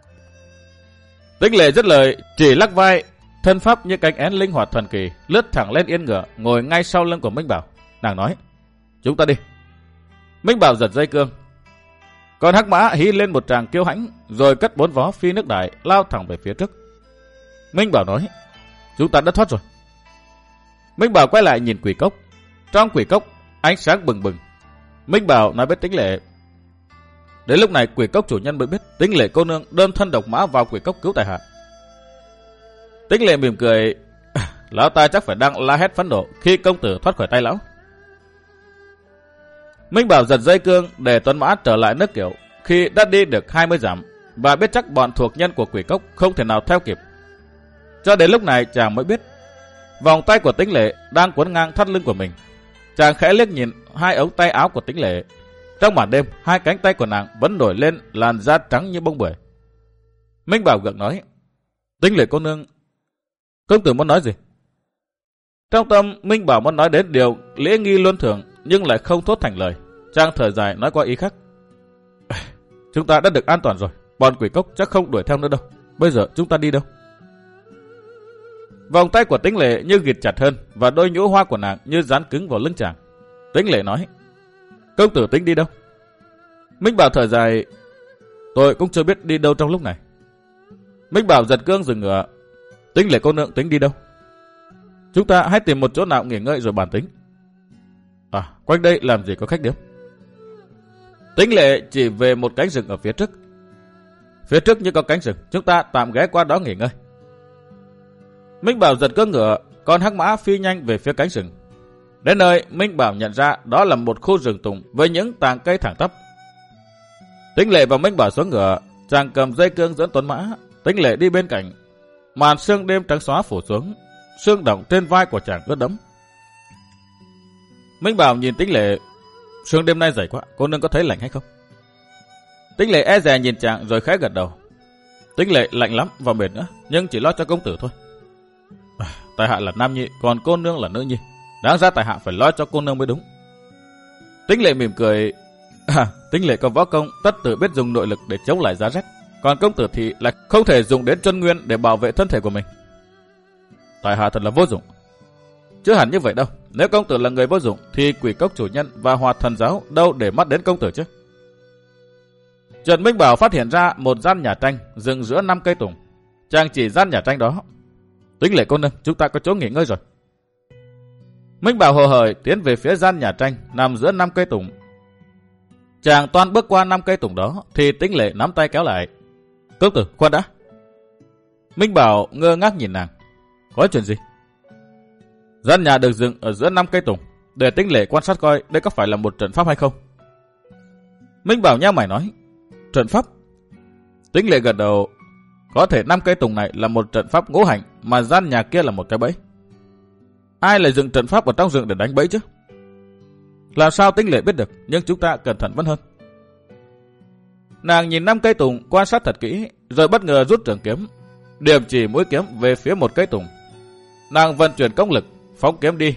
Tĩnh Lệ dứt lời chỉ lắc vai, thân pháp như cánh én linh hoạt thần kỳ lướt thẳng lên yên ngựa ngồi ngay sau lưng của Minh Bảo. Nàng nói. Chúng ta đi. Minh Bảo giật dây cương. Còn hắc mã hí lên một tràng kiêu hãnh rồi cất 4 vó phi nước đại lao thẳng về phía trước. Minh Bảo nói. Chúng ta đã thoát rồi. Minh Bảo quay lại nhìn quỷ cốc. Trong quỷ cốc ánh sáng bừng bừng. Minh Bảo nói với Tĩnh Lệ. Đến lúc này quỷ cốc chủ nhân mới biết Tĩnh Lệ cô nương đơn thân độc mã vào quỷ cốc cứu tại hạ. Tĩnh Lệ mỉm cười. Lão ta chắc phải đang la hét phẫn nộ khi công tử thoát khỏi tay lão. Minh Bảo giật dây cương để tuấn mã trở lại nước Kiệu khi đã đi được 20 dặm và biết chắc bọn thuộc nhân của Quỷ Cốc không thể nào theo kịp. Cho đến lúc này chàng mới biết vòng tay của Tĩnh Lệ đang quấn ngang thắt lưng của mình. Chàng khẽ liếc nhìn hai ống tay áo của Tĩnh Lệ. Trong màn đêm, hai cánh tay của nàng vẫn nổi lên làn da trắng như bông bưởi. Minh Bảo gượng nói: Tĩnh Lệ cô nương, công tử muốn nói gì? Trong tâm, Minh Bảo muốn nói đến điều lễ nghi luân thường nhưng lại không thốt thành lời. Chàng thở dài nói qua ý khác: Chúng ta đã được an toàn rồi, bọn Quỷ Cốc chắc không đuổi theo nữa đâu. Bây giờ chúng ta đi đâu? Vòng tay của Tĩnh Lệ như ghịt chặt hơn và đôi nhũ hoa của nàng như dán cứng vào lưng chàng. Tĩnh Lệ nói: Công tử tính đi đâu? Minh Bảo thở dài: Tôi cũng chưa biết đi đâu trong lúc này. Minh Bảo giật cương dừng ngựa. Tĩnh Lệ cô nương tính đi đâu? Chúng ta hãy tìm một chỗ nào nghỉ ngơi rồi bàn tính. Quanh đây làm gì có khách điếm? Tĩnh Lệ chỉ về một cánh rừng ở phía trước. Phía trước như có cánh rừng, chúng ta tạm ghé qua đó nghỉ ngơi. Minh Bảo giật cương ngựa, con hắc mã phi nhanh về phía cánh rừng. Đến nơi, Minh Bảo nhận ra đó là một khu rừng tùng với những tàng cây thẳng tắp. Tĩnh Lệ và Minh Bảo xuống ngựa, chàng cầm dây cương dẫn tuấn mã. Tĩnh Lệ đi bên cạnh. Màn sương đêm trắng xóa phủ xuống, sương động trên vai của chàng ướt đẫm. Minh Bảo nhìn Tĩnh Lệ: Sương đêm nay dày quá, cô nương có thấy lạnh hay không? Tĩnh Lệ e dè nhìn chàng rồi khẽ gật đầu. Tĩnh Lệ lạnh lắm và mệt nữa, nhưng chỉ lo cho công tử thôi. Tại hạ là nam nhi, còn cô nương là nữ nhi, đáng ra tại hạ phải lo cho cô nương mới đúng. Tĩnh Lệ mỉm cười: Tĩnh Lệ có võ công, tất tự biết dùng nội lực để chống lại giá rét, còn công tử thì lại không thể dùng đến chân nguyên để bảo vệ thân thể của mình. Tại hạ thật là vô dụng. Chứ hẳn như vậy đâu, nếu công tử là người vô dụng thì Quỷ Cốc chủ nhân và Hoạt Thần giáo đâu để mắt đến công tử chứ. Trần Minh Bảo phát hiện ra một gian nhà tranh dựng giữa 5 cây tùng. Chàng chỉ gian nhà tranh đó: Tĩnh Lệ cô nương, chúng ta có chỗ nghỉ ngơi rồi. Minh Bảo hồ hởi tiến về phía gian nhà tranh nằm giữa 5 cây tùng. Chàng toan bước qua 5 cây tùng đó thì Tĩnh Lệ nắm tay kéo lại: Công tử, khoan đã. Minh Bảo ngơ ngác nhìn nàng: Có chuyện gì? Gian nhà được dựng ở giữa 5 cây tùng, để Tĩnh Lệ quan sát coi đây có phải là một trận pháp hay không. Minh Bảo nhíu mày nói: Trận pháp? Tĩnh Lệ gật đầu: Có thể 5 cây tùng này là một trận pháp ngũ hành, mà gian nhà kia là một cái bẫy. Ai lại dựng trận pháp ở trong rừng để đánh bẫy chứ? Làm sao Tĩnh Lệ biết được, nhưng chúng ta cẩn thận vẫn hơn. Nàng nhìn 5 cây tùng quan sát thật kỹ, rồi bất ngờ rút trường kiếm, điểm chỉ mũi kiếm về phía một cây tùng. Nàng vận chuyển công lực, phóng kiếm đi.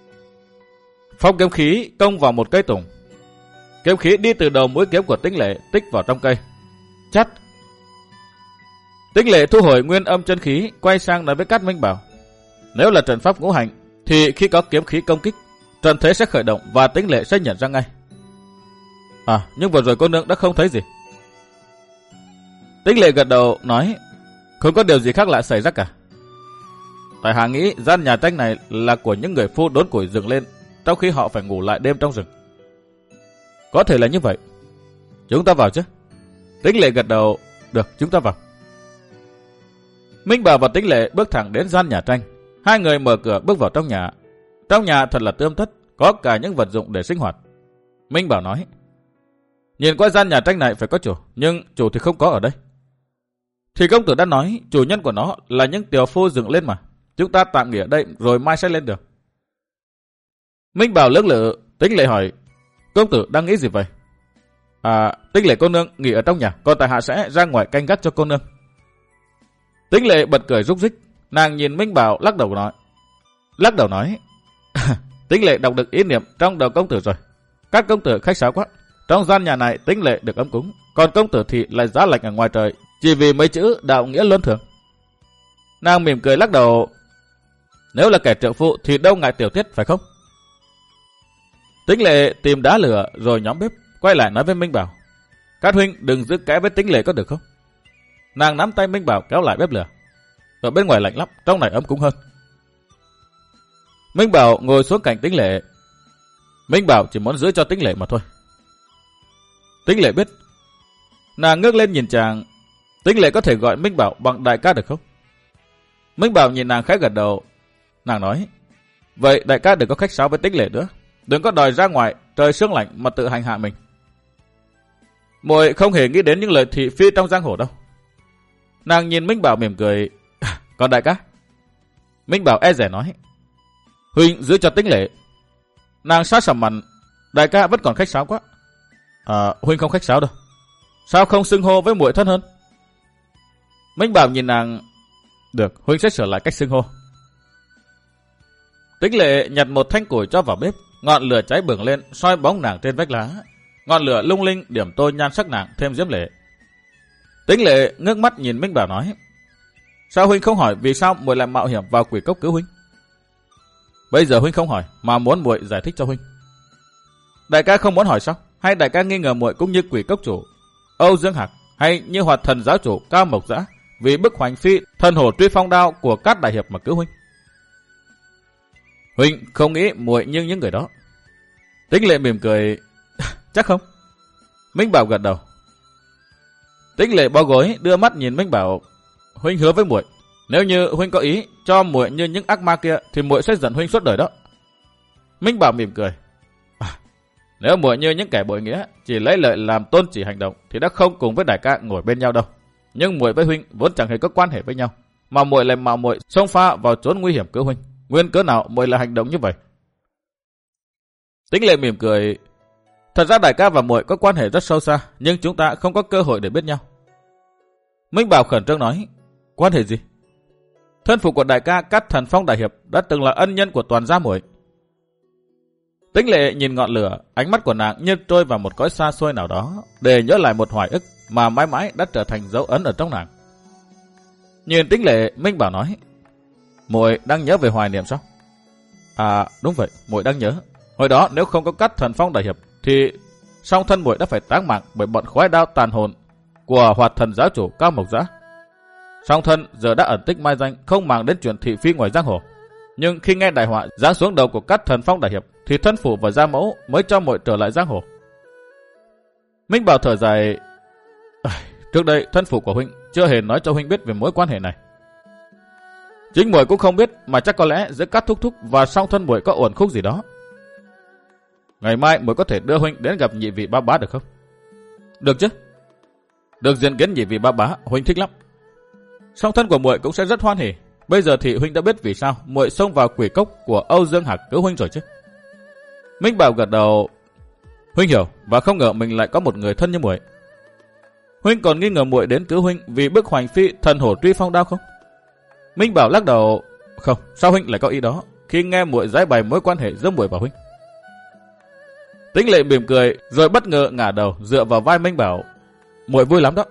Phóng kiếm khí công vào một cây tùng. Kiếm khí đi từ đầu mũi kiếm của Tĩnh Lệ tích vào trong cây. Chắt. Tĩnh Lệ thu hồi nguyên âm chân khí, quay sang nói với Cát Minh Bảo: Nếu là trận pháp ngũ hành thì khi có kiếm khí công kích, trận thế sẽ khởi động và Tĩnh Lệ sẽ nhận ra ngay. Nhưng vừa rồi cô nương đã không thấy gì. Tĩnh Lệ gật đầu nói: Không có điều gì khác lạ xảy ra cả. Tại hạ nghĩ gian nhà tranh này là của những người phu đốn củi dựng lên trong khi họ phải ngủ lại đêm trong rừng. Có thể là như vậy. Chúng ta vào chứ? Tĩnh Lệ gật đầu: Được, chúng ta vào. Minh Bảo và Tĩnh Lệ bước thẳng đến gian nhà tranh. Hai người mở cửa bước vào trong nhà. Trong nhà thật là tươm tất, có cả những vật dụng để sinh hoạt. Minh Bảo nói: Nhìn qua gian nhà tranh này phải có chủ, nhưng chủ thì không có ở đây. Thì công tử đã nói chủ nhân của nó là những tiểu phu dựng lên mà. Chúng ta tạm nghỉ ở đây rồi mai sẽ lên được. Minh Bảo lưỡng lự. Tĩnh Lệ hỏi: Công tử đang nghĩ gì vậy? Tĩnh Lệ cô nương nghỉ ở trong nhà, còn tại hạ sẽ ra ngoài canh gác cho cô nương. Tĩnh Lệ bật cười rúc rích. Nàng nhìn Minh Bảo lắc đầu nói: Tĩnh Lệ đọc được ý niệm trong đầu công tử rồi. Các công tử khách sáo quá. Trong gian nhà này Tĩnh Lệ được ấm cúng, còn công tử thì lại giá lạnh ở ngoài trời, chỉ vì mấy chữ đạo nghĩa luân thường. Nàng mỉm cười lắc đầu: Nếu là kẻ trượng phu thì đâu ngại tiểu tiết phải không? Tĩnh Lệ tìm đá lửa rồi nhóm bếp, quay lại nói với Minh Bảo: Cát huynh đừng giữ kẽ với Tĩnh Lệ có được không? Nàng nắm tay Minh Bảo kéo lại bếp lửa. Ở bên ngoài lạnh lắm, trong này ấm cúng hơn. Minh Bảo ngồi xuống cạnh Tĩnh Lệ. Minh Bảo chỉ muốn giữ cho Tĩnh Lệ mà thôi. Tĩnh Lệ biết. Nàng ngước lên nhìn chàng. Tĩnh Lệ có thể gọi Minh Bảo bằng đại ca được không? Minh Bảo nhìn nàng khẽ gật đầu. Nàng nói: Vậy đại ca đừng có khách sáo với Tĩnh Lệ nữa. Đừng có đòi ra ngoài trời sương lạnh mà tự hành hạ mình. Muội không hề nghĩ đến những lời thị phi trong giang hồ đâu. Nàng nhìn Minh Bảo mỉm cười. Còn đại ca? Minh Bảo e dè nói. Huynh giữ cho Tĩnh Lệ. Nàng sát sầm mặt. Đại ca vẫn còn khách sáo quá. Huynh không khách sáo đâu. Sao không xưng hô với muội thân hơn? Minh Bảo nhìn nàng. Được, huynh sẽ sửa lại cách xưng hô. Tĩnh Lệ nhặt một thanh củi cho vào bếp. Ngọn lửa cháy bừng lên, soi bóng nàng trên vách lá. Ngọn lửa lung linh điểm tô nhan sắc nàng thêm diễm lệ. Tĩnh Lệ ngước mắt nhìn Minh Bảo nói. Sao huynh không hỏi vì sao muội lại mạo hiểm vào quỷ cốc cứu huynh? Bây giờ huynh không hỏi mà muốn muội giải thích cho huynh. Đại ca không muốn hỏi sao? Hay đại ca nghi ngờ muội cũng như quỷ cốc chủ Âu Dương Hạc, hay như Hoạt Thần giáo chủ Cao Mộc Dã vì bức hoành phi thần hổ truy phong đao của các đại hiệp mà cứu huynh? Huynh không nghĩ muội như những người đó. Tĩnh Lệ mỉm cười. Chắc không? Minh Bảo gật đầu. Tĩnh Lệ bó gối đưa mắt nhìn Minh Bảo. Huynh hứa với muội, nếu như huynh có ý cho muội như những ác ma kia thì muội sẽ giận huynh suốt đời đó. Minh Bảo mỉm cười. Nếu muội như những kẻ bội nghĩa chỉ lấy lợi làm tôn chỉ hành động thì đã không cùng với đại ca ngồi bên nhau đâu. Nhưng muội với huynh vốn chẳng hề có quan hệ với nhau, mà muội lại mạo muội xông pha vào chốn nguy hiểm cứu huynh. Nguyên cớ nào muội lại hành động như vậy? Tĩnh Lệ mỉm cười. Thật ra đại ca và muội có quan hệ rất sâu xa, nhưng chúng ta không có cơ hội để biết nhau. Minh Bảo khẩn trương nói. Quan hệ gì? Thân phụ của đại ca Cát Thần Phong đại hiệp đã từng là ân nhân của toàn gia muội. Tĩnh Lệ nhìn ngọn lửa, ánh mắt của nàng như trôi vào một cõi xa xôi nào đó, để nhớ lại một hoài ức mà mãi mãi đã trở thành dấu ấn ở trong nàng. Nhìn Tĩnh Lệ, Minh Bảo nói. Muội đang nhớ về hoài niệm sao? Đúng vậy, muội đang nhớ. Hồi đó nếu không có Cát Thần Phong đại hiệp thì song thân muội đã phải táng mạng bởi bọn khói đao tàn hồn của Hoạt Thần giáo chủ Cao Mộc Dã. Song thân giờ đã ẩn tích mai danh, không màng đến chuyện thị phi ngoài giang hồ. Nhưng khi nghe đại họa giáng xuống đầu của Cát Thần Phong đại hiệp thì thân phụ và gia mẫu mới cho muội trở lại giang hồ. Minh Bảo thở dài. Trước đây thân phụ của huynh chưa hề nói cho huynh biết về mối quan hệ này. Chính muội cũng không biết, mà chắc có lẽ giữa Cát thúc thúc và song thân muội có uẩn khúc gì đó. Ngày mai muội có thể đưa huynh đến gặp nhị vị ba bá được không? Được chứ. Được diện kiến nhị vị ba bá, huynh thích lắm. Song thân của muội cũng sẽ rất hoan hỉ. Bây giờ thì huynh đã biết vì sao muội xông vào quỷ cốc của Âu Dương Hạc cứu huynh rồi chứ? Minh Bảo gật đầu. Huynh hiểu, và không ngờ mình lại có một người thân như muội. Huynh còn nghi ngờ muội đến cứu huynh vì bức hoành phi thần hổ truy phong đao không? Minh Bảo lắc đầu. Không, sao huynh lại có ý đó khi nghe muội giải bày mối quan hệ giữa muội và huynh? Tĩnh Lệ mỉm cười rồi bất ngờ ngả đầu dựa vào vai Minh Bảo. Muội vui lắm đó.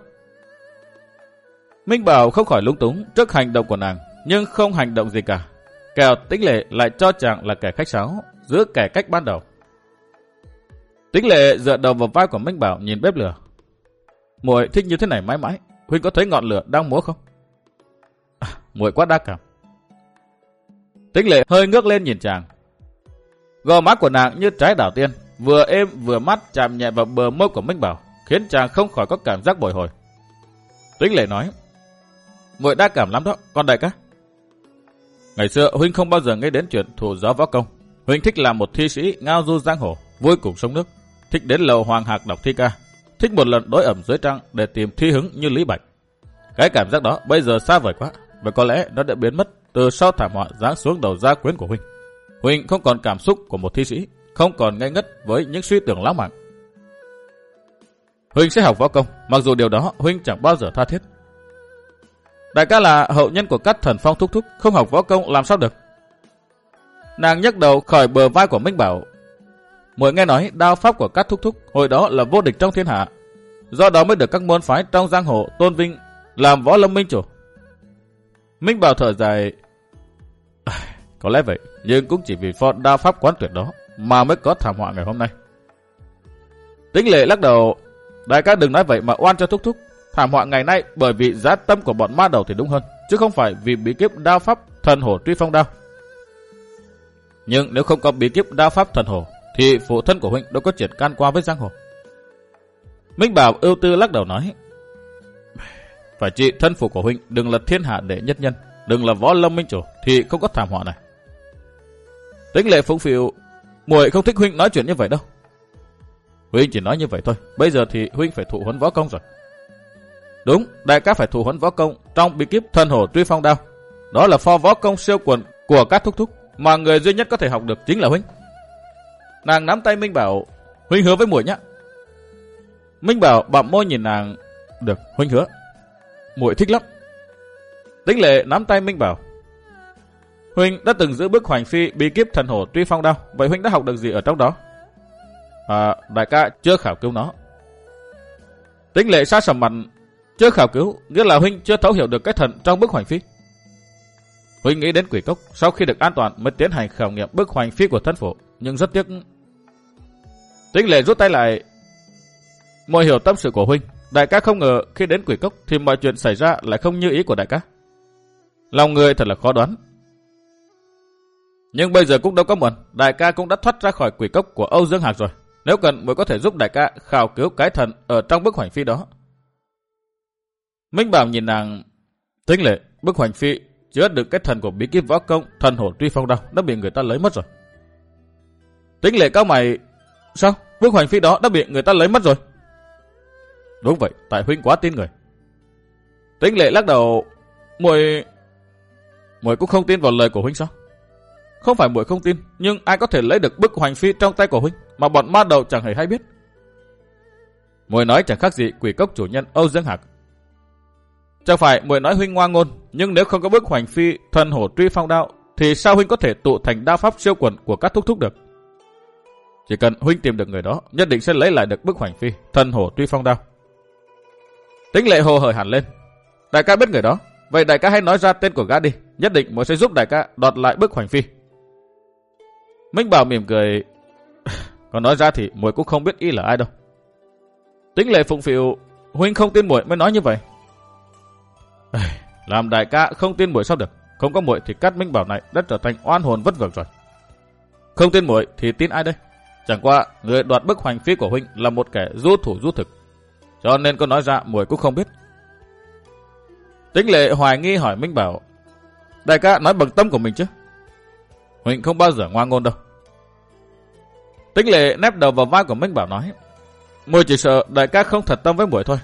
Minh Bảo không khỏi lúng túng trước hành động của nàng, nhưng không hành động gì cả. Kẻo Tĩnh Lệ lại cho chàng là kẻ khách sáo, giữ kẻ cách ban đầu. Tĩnh Lệ dựa đầu vào vai của Minh Bảo nhìn bếp lửa. Muội thích như thế này mãi mãi. Huynh có thấy ngọn lửa đang múa không? Muội quá đa cảm. Tĩnh Lệ hơi ngước lên nhìn chàng. Gò má của nàng như trái đảo tiên, vừa êm vừa mát chạm nhẹ vào bờ môi của Minh Bảo, khiến chàng không khỏi có cảm giác bồi hồi. Tĩnh Lệ nói. Muội đa cảm lắm đó, con đại ca. Ngày xưa huynh không bao giờ nghĩ đến chuyện thủ gió võ công. Huynh thích làm một thi sĩ ngao du giang hồ, vui cùng sông nước, thích đến lầu Hoàng Hạc đọc thi ca, thích một lần đối ẩm dưới trăng để tìm thi hứng như Lý Bạch. Cái cảm giác đó bây giờ xa vời quá, và có lẽ nó đã biến mất từ sau thảm họa giáng xuống đầu gia quyến của huynh. Huynh không còn cảm xúc của một thi sĩ, không còn ngây ngất với những suy tưởng lãng mạn. Huynh sẽ học võ công, mặc dù điều đó huynh chẳng bao giờ tha thiết. Đại ca là hậu nhân của Cát Thần Phong thúc thúc, không học võ công làm sao được? Nàng nhấc đầu khỏi bờ vai của Minh Bảo. Muội nghe nói đao pháp của Cát thúc thúc hồi đó là vô địch trong thiên hạ, do đó mới được các môn phái trong giang hồ tôn vinh làm võ lâm minh chủ. Minh Bảo thở dài. Có lẽ vậy, nhưng cũng chỉ vì phó đao pháp quán tuyệt đó mà mới có thảm họa ngày hôm nay. Tĩnh Lệ lắc đầu. Đại ca đừng nói vậy mà oan cho thúc thúc. Thảm họa ngày nay bởi vì giá tâm của bọn ma đầu thì đúng hơn, chứ không phải vì bí kíp đao pháp thần hổ truy phong đao. Nhưng nếu không có bí kíp đao pháp thần hổ thì phụ thân của huynh đâu có chuyện can qua với giang hồ. Minh Bảo ưu tư lắc đầu nói. Phải chỉ thân phụ của huynh đừng là thiên hạ đệ nhất nhân, đừng là võ lâm minh chủ thì không có thảm họa này. Tĩnh Lệ phụng phịu. Muội không thích huynh nói chuyện như vậy đâu. Huynh chỉ nói như vậy thôi, bây giờ thì huynh phải thụ huấn võ công rồi. Đúng, đại ca phải thụ huấn võ công trong bí kíp Thân Hổ Truy Phong Đao. Đó là pho võ công siêu quần của các thúc thúc mà người duy nhất có thể học được chính là huynh. Nàng nắm tay Minh Bảo, huynh hứa với muội nhé. Minh Bảo bặm môi nhìn nàng, được, huynh hứa. Muội thích lắm. Tĩnh Lệ nắm tay Minh Bảo, huynh đã từng giữ bức hoành phi bí kíp Thần Hổ Truy Phong Đao, vậy huynh đã học được gì ở trong đó? Đại ca chưa khảo cứu nó. Tĩnh Lệ sát sầm mặt, chưa khảo cứu nghĩa là huynh chưa thấu hiểu được cái thần trong bức hoành phi. Huynh nghĩ đến Quỷ Cốc, sau khi được an toàn mới tiến hành khảo nghiệm bức hoành phi của thân phụ, nhưng rất tiếc. Tĩnh Lệ rút tay lại. Muội hiểu tâm sự của huynh, đại ca không ngờ khi đến Quỷ Cốc thì mọi chuyện xảy ra lại không như ý của đại ca. Lòng người thật là khó đoán. Nhưng bây giờ cũng đâu có muộn, đại ca cũng đã thoát ra khỏi Quỷ Cốc của Âu Dương Hạc rồi. Nếu cần mới có thể giúp đại ca khảo cứu cái thần ở trong bức hoành phi đó. Minh Bảo nhìn nàng, Tĩnh Lệ, bức hoành phi chứa được cái thần của bí kíp võ công Thần Hổ Truy Phong Đao đã bị người ta lấy mất rồi. Tĩnh Lệ cau mày, sao? Bức hoành phi đó đã bị người ta lấy mất rồi? Đúng vậy, tại huynh quá tin người. Tĩnh Lệ lắc đầu, muội cũng không tin vào lời của huynh sao? Không phải muội không tin, nhưng ai có thể lấy được bức hoành phi trong tay của huynh mà bọn ma đầu chẳng hề hay biết. Muội nói chẳng khác gì Quỷ Cốc chủ nhân Âu Dương Hạc. Chẳng phải muội nói huynh ngoan ngôn, nhưng nếu không có bức hoành phi Thần Hổ Truy Phong Đao thì sao huynh có thể tụ thành đao pháp siêu quần của các thúc thúc được? Chỉ cần huynh tìm được người đó, nhất định sẽ lấy lại được bức hoành phi Thần Hổ Truy Phong Đao. Tĩnh Lệ hồ hởi hẳn lên. Đại ca biết người đó, vậy đại ca hãy nói ra tên của gã đi, nhất định muội sẽ giúp đại ca đoạt lại bức hoành phi. Minh Bảo mỉm cười, còn nói ra thì muội cũng không biết y là ai đâu. Tĩnh Lệ phụng phịu, huynh không tin muội mới nói như vậy. Làm đại ca không tin muội sao được, không có muội thì Cát Minh Bảo này đã trở thành oan hồn vất vưởng rồi. Không tin muội thì tin ai đây? Chẳng qua người đoạt bức hoành phi của huynh là một kẻ du thủ du thực, cho nên có nói ra muội cũng không biết. Tĩnh Lệ hoài nghi hỏi Minh Bảo, đại ca nói bằng tâm của mình chứ? Huynh không bao giờ ngoan ngôn đâu. Tĩnh Lệ nép đầu vào vai của Minh Bảo nói, muội chỉ sợ đại ca không thật tâm với muội thôi.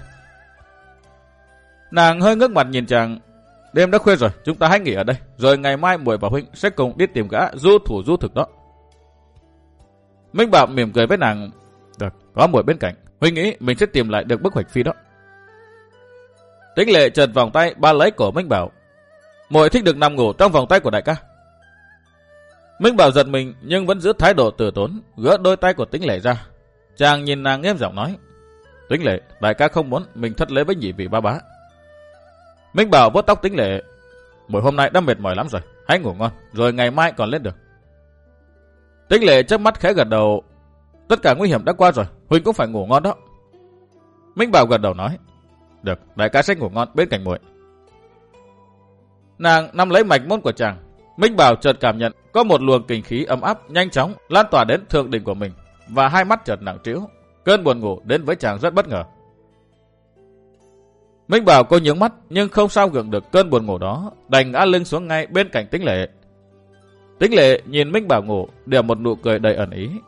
Nàng hơi ngước mặt nhìn chàng, đêm đã khuya rồi, chúng ta hãy nghỉ ở đây, rồi ngày mai muội và huynh sẽ cùng đi tìm gã du thủ du thực đó. Minh Bảo mỉm cười với nàng, được, có muội bên cạnh, huynh nghĩ mình sẽ tìm lại được bức hoành phi đó. Tĩnh Lệ chợt vòng tay ba lấy cổ Minh Bảo, muội thích được nằm ngủ trong vòng tay của đại ca. Minh Bảo giật mình nhưng vẫn giữ thái độ từ tốn, gỡ đôi tay của Tĩnh Lệ ra. Chàng nhìn nàng nghiêm giọng nói, Tĩnh Lệ, đại ca không muốn mình thất lễ với nhị vị ba bá. Minh Bảo vuốt tóc Tĩnh Lệ, buổi hôm nay đã mệt mỏi lắm rồi, hãy ngủ ngon, rồi ngày mai còn lên được. Tĩnh Lệ chớp mắt khẽ gật đầu, tất cả nguy hiểm đã qua rồi, huynh cũng phải ngủ ngon đó. Minh Bảo gật đầu nói, được, đại ca sẽ ngủ ngon bên cạnh muội. Nàng nắm lấy mạch môn của chàng. Minh Bảo chợt cảm nhận có một luồng kình khí ấm áp nhanh chóng lan tỏa đến thượng đỉnh của mình, và hai mắt chợt nặng trĩu. Cơn buồn ngủ đến với chàng rất bất ngờ. Minh Bảo cô nhướng mắt nhưng không sao gượng được cơn buồn ngủ đó, đành ngã lưng xuống ngay bên cạnh Tĩnh Lệ. Tĩnh Lệ nhìn Minh Bảo ngủ, điểm một nụ cười đầy ẩn ý.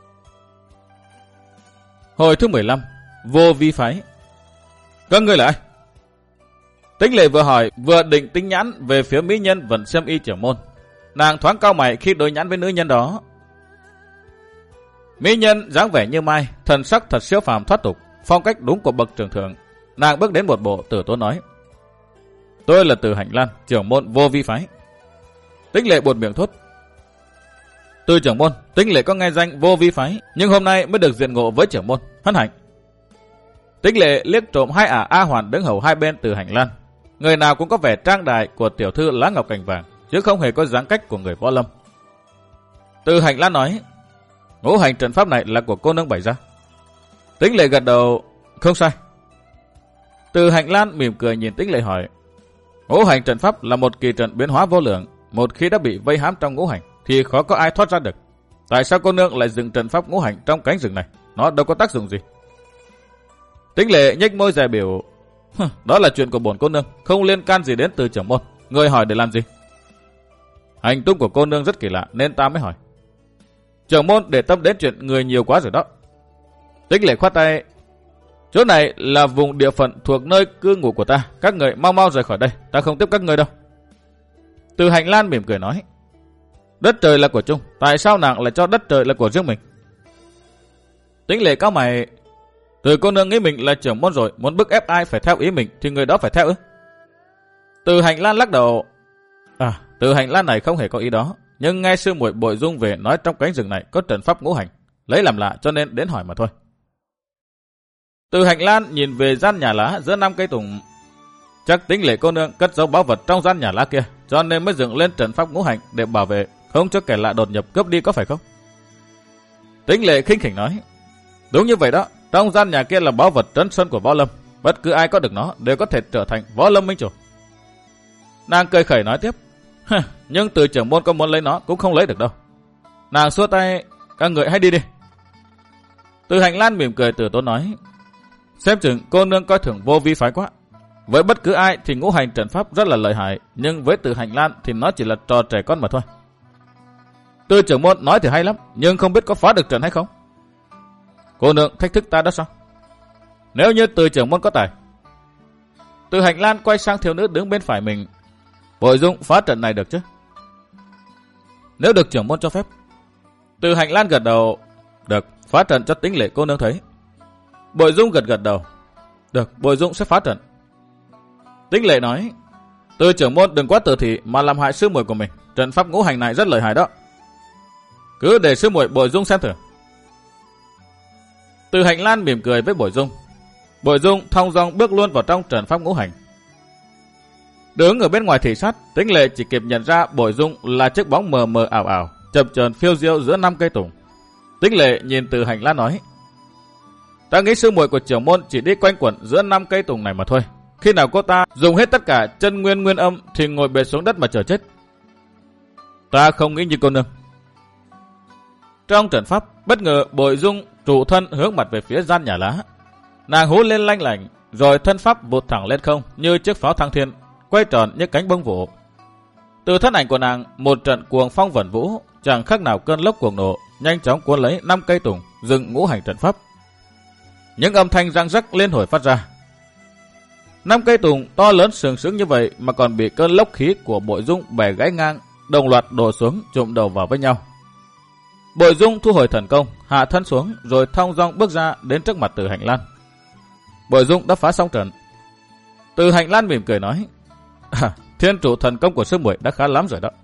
Hồi thứ 15, Vô Vi Phái. Các ngươi là ai? Tĩnh Lệ vừa hỏi vừa định tính nhãn về phía mỹ nhân vẫn xem y trưởng môn. Nàng thoáng cau mày khi đối nhãn với nữ nhân đó. Mỹ nhân dáng vẻ như mai, thần sắc thật siêu phàm thoát tục, phong cách đúng của bậc trưởng thượng. Nàng bước đến một bộ từ tốn nói, tôi là Từ Hành Lan, trưởng môn Vô Vi Phái. Tĩnh Lệ buột miệng thốt, Từ trưởng môn, Tĩnh Lệ có nghe danh Vô Vi Phái, nhưng hôm nay mới được diện ngộ với trưởng môn, hân hạnh. Tĩnh Lệ liếc trộm hai ả A Hoàn đứng hầu hai bên Từ Hành Lan. Người nào cũng có vẻ trang đài của tiểu thư lá ngọc cành vàng, chứ không hề có dáng cách của người võ lâm. Từ Hành Lan nói, ngũ hành trận pháp này là của cô nương bày ra. Tĩnh Lệ gật đầu, không sai. Từ Hành Lan mỉm cười nhìn Tĩnh Lệ hỏi, ngũ hành trận pháp là một kỳ trận biến hóa vô lượng, một khi đã bị vây hãm trong ngũ hành thì khó có ai thoát ra được. Tại sao cô nương lại dựng trận pháp ngũ hành trong cánh rừng này? Nó đâu có tác dụng gì. Tĩnh Lệ nhếch môi dè biểu, đó là chuyện của bổn cô nương, không liên can gì đến Từ trưởng môn. Người hỏi để làm gì? Hành tung của cô nương rất kỳ lạ nên ta mới hỏi. Trưởng môn để tâm đến chuyện người nhiều quá rồi đó. Tĩnh Lệ khoát tay. Chỗ này là vùng địa phận thuộc nơi cư ngụ của ta. Các người mau mau rời khỏi đây. Ta không tiếp các người đâu. Từ Hành Lan mỉm cười nói. Đất trời là của chung. Tại sao nàng lại cho đất trời là của riêng mình? Tĩnh Lệ cau mày. Từ cô nương nghĩ mình là trưởng môn rồi. Muốn bức ép ai phải theo ý mình thì người đó phải theo ư? Từ Hành Lan lắc đầu. Từ Hành Lan này không hề có ý đó. Nhưng nghe sư muội Bội Dung về nói trong cánh rừng này có trận pháp ngũ hành. Lấy làm lạ cho nên đến hỏi mà thôi. Từ Hành Lan nhìn về gian nhà lá giữa 5 cây tùng. Chắc Tĩnh Lệ cô nương cất giấu báu vật trong gian nhà lá kia, cho nên mới dựng lên trận pháp ngũ hành để bảo vệ, không cho kẻ lạ đột nhập cướp đi, có phải không? Tĩnh Lệ khinh khỉnh nói. Đúng như vậy đó, trong gian nhà kia là báu vật trấn sơn của Võ Lâm, bất cứ ai có được nó đều có thể trở thành Võ Lâm minh chủ. Nàng cười khẩy nói tiếp. Nhưng từ trưởng môn có muốn lấy nó cũng không lấy được đâu. Nàng xua tay. Các người hãy đi đi. Từ Hành Lan mỉm cười từ tốn nói. Xem chừng cô nương coi thường Vô Vi phái quá. Với bất cứ ai thì ngũ hành trận pháp rất là lợi hại, nhưng với Từ Hành Lan thì nó chỉ là trò trẻ con mà thôi. Từ trưởng môn nói thì hay lắm, nhưng không biết có phá được trận hay không. Cô nương thách thức ta đó sao? Nếu như Từ trưởng môn có tài. Từ Hành Lan quay sang thiếu nữ đứng bên phải mình. Bội Dung phá trận này được chứ? Nếu được trưởng môn cho phép. Từ Hành Lan gật đầu. Được, phá trận cho Tĩnh Lệ cô nương thấy. Bội Dung gật đầu. Được, Bội Dung sẽ phá trận. Tĩnh Lệ nói. Từ trưởng môn đừng quá tự thị mà làm hại sư muội của mình. Trận pháp ngũ hành này rất lợi hại đó. Cứ để sư muội Bội Dung xem thử. Từ Hành Lan mỉm cười với Bội Dung. Bội Dung thong dong bước luôn vào trong trận pháp ngũ hành. Đứng ở bên ngoài thị sát, Tĩnh Lệ chỉ kịp nhận ra Bội Dung là chiếc bóng mờ mờ ảo ảo, chập chờn phiêu diêu giữa 5 cây tùng. Tĩnh Lệ nhìn Từ Hành Lan nói. Ta nghĩ sư muội của trưởng môn chỉ đi quanh quẩn giữa 5 cây tùng này mà thôi. Khi nào cô ta dùng hết tất cả chân nguyên nguyên âm thì ngồi bệt xuống đất mà chờ chết. Ta không nghĩ như cô nương. Trong trận pháp, bất ngờ Bội Dung trụ thân hướng mặt về phía gian nhà lá. Nàng hú lên lanh lảnh, rồi thân pháp vụt thẳng lên không như chiếc pháo thăng thiên, quay tròn như cánh bông vũ. Từ thân ảnh của nàng, một trận cuồng phong vẩn vũ, chẳng khác nào cơn lốc cuồng nổ, nhanh chóng cuốn lấy 5 cây tùng, dựng ngũ hành trận pháp. Những âm thanh răng rắc liên hồi phát ra. 5 cây tùng to lớn sừng sững như vậy mà còn bị cơn lốc khí của Bội Dung bẻ gãy ngang, đồng loạt đổ xuống chụm đầu vào với nhau. Bội Dung thu hồi thần công, hạ thân xuống rồi thong dong bước ra đến trước mặt Từ Hành Lan. Bội Dung đã phá xong trận. Từ Hành Lan mỉm cười nói. Thiên trụ thần công của sư muội đã khá lắm rồi đó.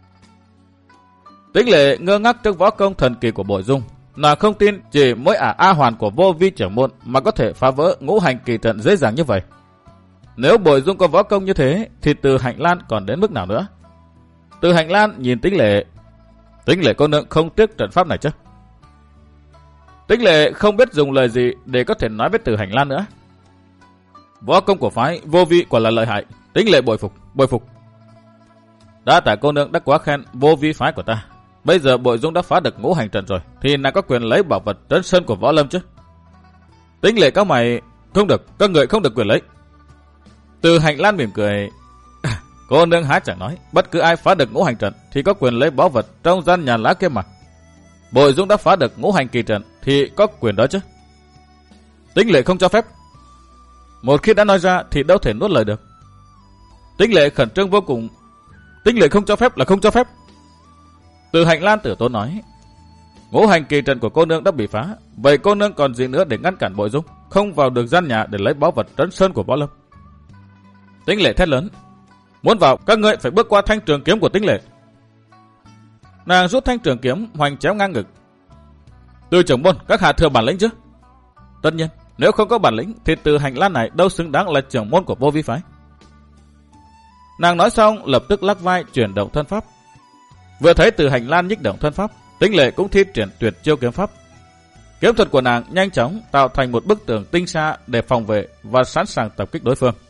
Tĩnh Lệ ngơ ngác trước võ công thần kỳ của Bội Dung. Nàng không tin chỉ mỗi A Hoàn của Vô Vi trưởng môn mà có thể phá vỡ ngũ hành kỳ trận dễ dàng như vậy. Nếu Bội Dung có võ công như thế thì Từ Hành Lan còn đến mức nào nữa? Từ Hành Lan nhìn Tĩnh Lệ. Tĩnh Lệ cô nương không tiếc trận pháp này chứ? Tĩnh Lệ không biết dùng lời gì để có thể nói với Từ Hành Lan nữa. Võ công của phái Vô Vi quả là lợi hại. Tĩnh Lệ bội phục, bội phục. Đã tại cô nương đã quá khen Vô Vi phái của ta. Bây giờ Bội Dung đã phá được ngũ hành trận rồi, thì nàng có quyền lấy bảo vật trấn sơn của Võ Lâm chứ? Tĩnh Lệ các mày. Không được, các người không được quyền lấy. Từ Hành Lan mỉm cười. Cô nương há chẳng nói, bất cứ ai phá được ngũ hành trận thì có quyền lấy bảo vật trong gian nhà lá kia mà. Bội Dung đã phá được ngũ hành kỳ trận thì có quyền đó chứ? Tĩnh Lệ không cho phép. Một khi đã nói ra thì đâu thể nuốt lời được. Tĩnh Lệ khẩn trương vô cùng. Tĩnh Lệ không cho phép là không cho phép. Từ Hành Lan tử tốn nói. Ngũ hành kỳ trận của cô nương đã bị phá, vậy cô nương còn gì nữa để ngăn cản Bội Dung không vào được gian nhà để lấy bảo vật trấn sơn của Võ Lâm? Tĩnh Lệ thét lớn. Muốn vào, các ngươi phải bước qua thanh trường kiếm của Tĩnh Lệ. Nàng rút thanh trường kiếm hoành chéo ngang ngực. Từ trưởng môn, các hạ thừa bản lĩnh chứ? Tất nhiên, nếu không có bản lĩnh thì Từ Hành Lan này đâu xứng đáng là trưởng môn của Vô Vi phái. Nàng nói xong lập tức lắc vai chuyển động thân pháp. Vừa thấy Từ Hành Lan nhích động thân pháp, Tĩnh Lệ cũng thi triển tuyệt chiêu kiếm pháp. Kiếm thuật của nàng nhanh chóng tạo thành một bức tường tinh xa để phòng vệ và sẵn sàng tập kích đối phương.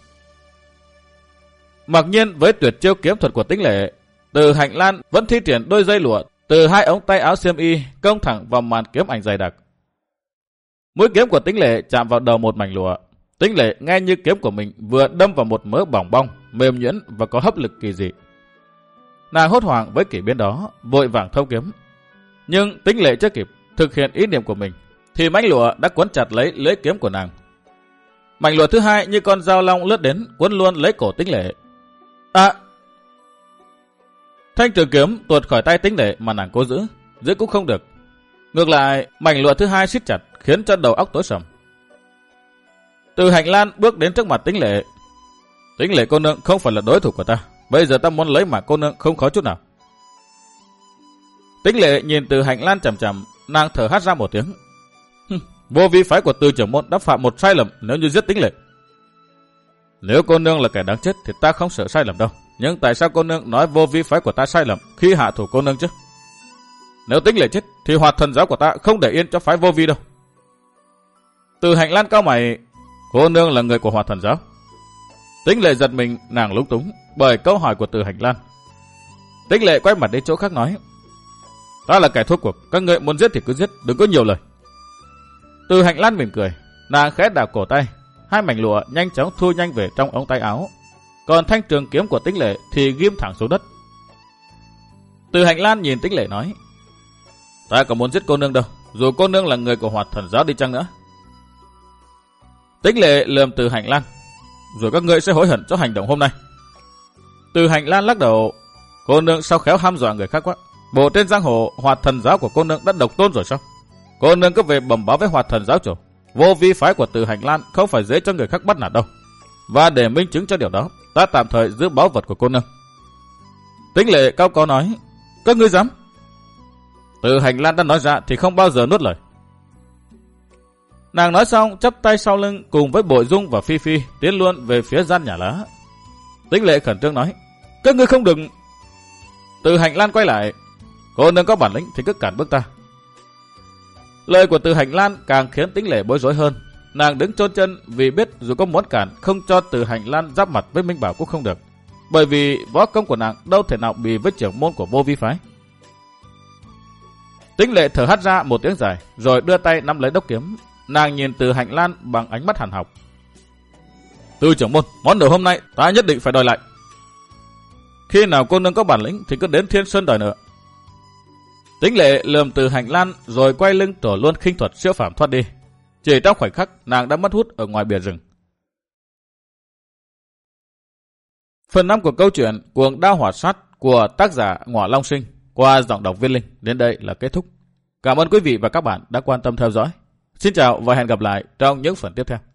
Mặc nhiên với tuyệt chiêu kiếm thuật của Tĩnh Lệ, Từ Hành Lan vẫn thi triển đôi dây lụa từ hai ống tay áo xiêm y công thẳng vào màn kiếm ảnh dày đặc. Mũi kiếm của Tĩnh Lệ chạm vào đầu một mảnh lụa. Tĩnh Lệ nghe như kiếm của mình vừa đâm vào một mớ bỏng bong, mềm nhuyễn và có hấp lực kỳ dị. Nàng hốt hoảng với kỷ biến đó, vội vàng thâu kiếm. Nhưng Tĩnh Lệ chưa kịp thực hiện ý niệm của mình, thì mảnh lụa đã quấn chặt lấy lưỡi kiếm của nàng. Mảnh lụa thứ hai như con dao long lướt đến, quấn luôn lấy cổ Tĩnh Lệ. Thanh trường kiếm tuột khỏi tay Tĩnh Lệ mà nàng cố giữ cũng không được. Ngược lại, mảnh lụa thứ hai siết chặt khiến cho đầu óc tối sầm. Từ Hành Lan bước đến trước mặt Tĩnh Lệ. Tĩnh Lệ cô nương không phải là đối thủ của ta. Bây giờ ta muốn lấy mạng cô nương không khó chút nào. Tĩnh Lệ nhìn Từ Hành Lan chằm chằm, nàng thở hắt ra một tiếng. Vô vi phái của Từ trưởng môn đã phạm một sai lầm nếu như giết Tĩnh Lệ. Nếu cô nương là kẻ đáng chết thì ta không sợ sai lầm đâu. Nhưng tại sao cô nương nói vô vi phái của ta sai lầm khi hạ thủ cô nương chứ? Nếu Tĩnh Lệ chết thì Hoạt Thần giáo của ta không để yên cho phái vô vi đâu. Từ Hành Lan cau mày, cô nương là người của Hoạt Thần giáo. Tĩnh Lệ giật mình, nàng lúng túng bởi câu hỏi của Từ Hành Lan. Tĩnh Lệ quay mặt đến chỗ khác nói, ta là kẻ thua cuộc, các ngươi muốn giết thì cứ giết, đừng có nhiều lời. Từ Hành Lan mỉm cười, nàng khẽ đảo cổ tay, hai mảnh lụa nhanh chóng thu nhanh về trong ống tay áo, còn thanh trường kiếm của Tĩnh Lệ thì ghim thẳng xuống đất. Từ Hành Lan nhìn Tĩnh Lệ nói, ta có muốn giết cô nương đâu, dù cô nương là người của Hoạt Thần giáo đi chăng nữa. Tĩnh Lệ lườm Từ Hành Lan, rồi các ngươi sẽ hối hận cho hành động hôm nay. Từ Hành Lan lắc đầu, cô nương sao khéo hăm dọa người khác quá. Bộ trên giang hồ Hoạt Thần giáo của cô nương đã độc tôn rồi sao? Cô nương cứ về bẩm báo với Hoạt Thần giáo chủ, vô vi phái của Từ Hành Lan không phải dễ cho người khác bắt nạt đâu. Và để minh chứng cho điều đó, ta tạm thời giữ báu vật của cô nương. Tĩnh Lệ cao có nói, các ngươi dám? Từ Hành Lan đã nói ra thì không bao giờ nuốt lời. Nàng nói xong chắp tay sau lưng cùng với Bội Dung và Phi Phi tiến luôn về phía gian nhà lá. Tĩnh Lệ khẩn trương nói, các ngươi không đừng. Từ Hành Lan quay lại, cô nương có bản lĩnh thì cứ cản bước ta. Lời của Từ Hành Lan càng khiến Tĩnh Lệ bối rối hơn. Nàng đứng chôn chân vì biết dù có muốn cản không cho Từ Hành Lan giáp mặt với Minh Bảo cũng không được, bởi vì võ công của nàng đâu thể nào bì với trưởng môn của vô vi phái. Tĩnh Lệ thở hắt ra một tiếng dài, rồi đưa tay nắm lấy đốc kiếm. Nàng nhìn Từ Hành Lan bằng ánh mắt hàn học. Từ trưởng môn, món đồ hôm nay ta nhất định phải đòi lại. Khi nào cô nương có bản lĩnh thì cứ đến Thiên Sơn đòi nợ. Tĩnh Lệ lườm Từ Hành Lan rồi quay lưng trổ luôn khinh thuật siêu phàm thoát đi. Chỉ trong khoảnh khắc nàng đã mất hút ở ngoài bìa rừng. Phần 5 của câu chuyện Cuồng Đao Hỏa Sát của tác giả Ngọa Long Sinh qua giọng đọc Viên Linh đến đây là kết thúc. Cảm ơn quý vị và các bạn đã quan tâm theo dõi. Xin chào và hẹn gặp lại trong những phần tiếp theo.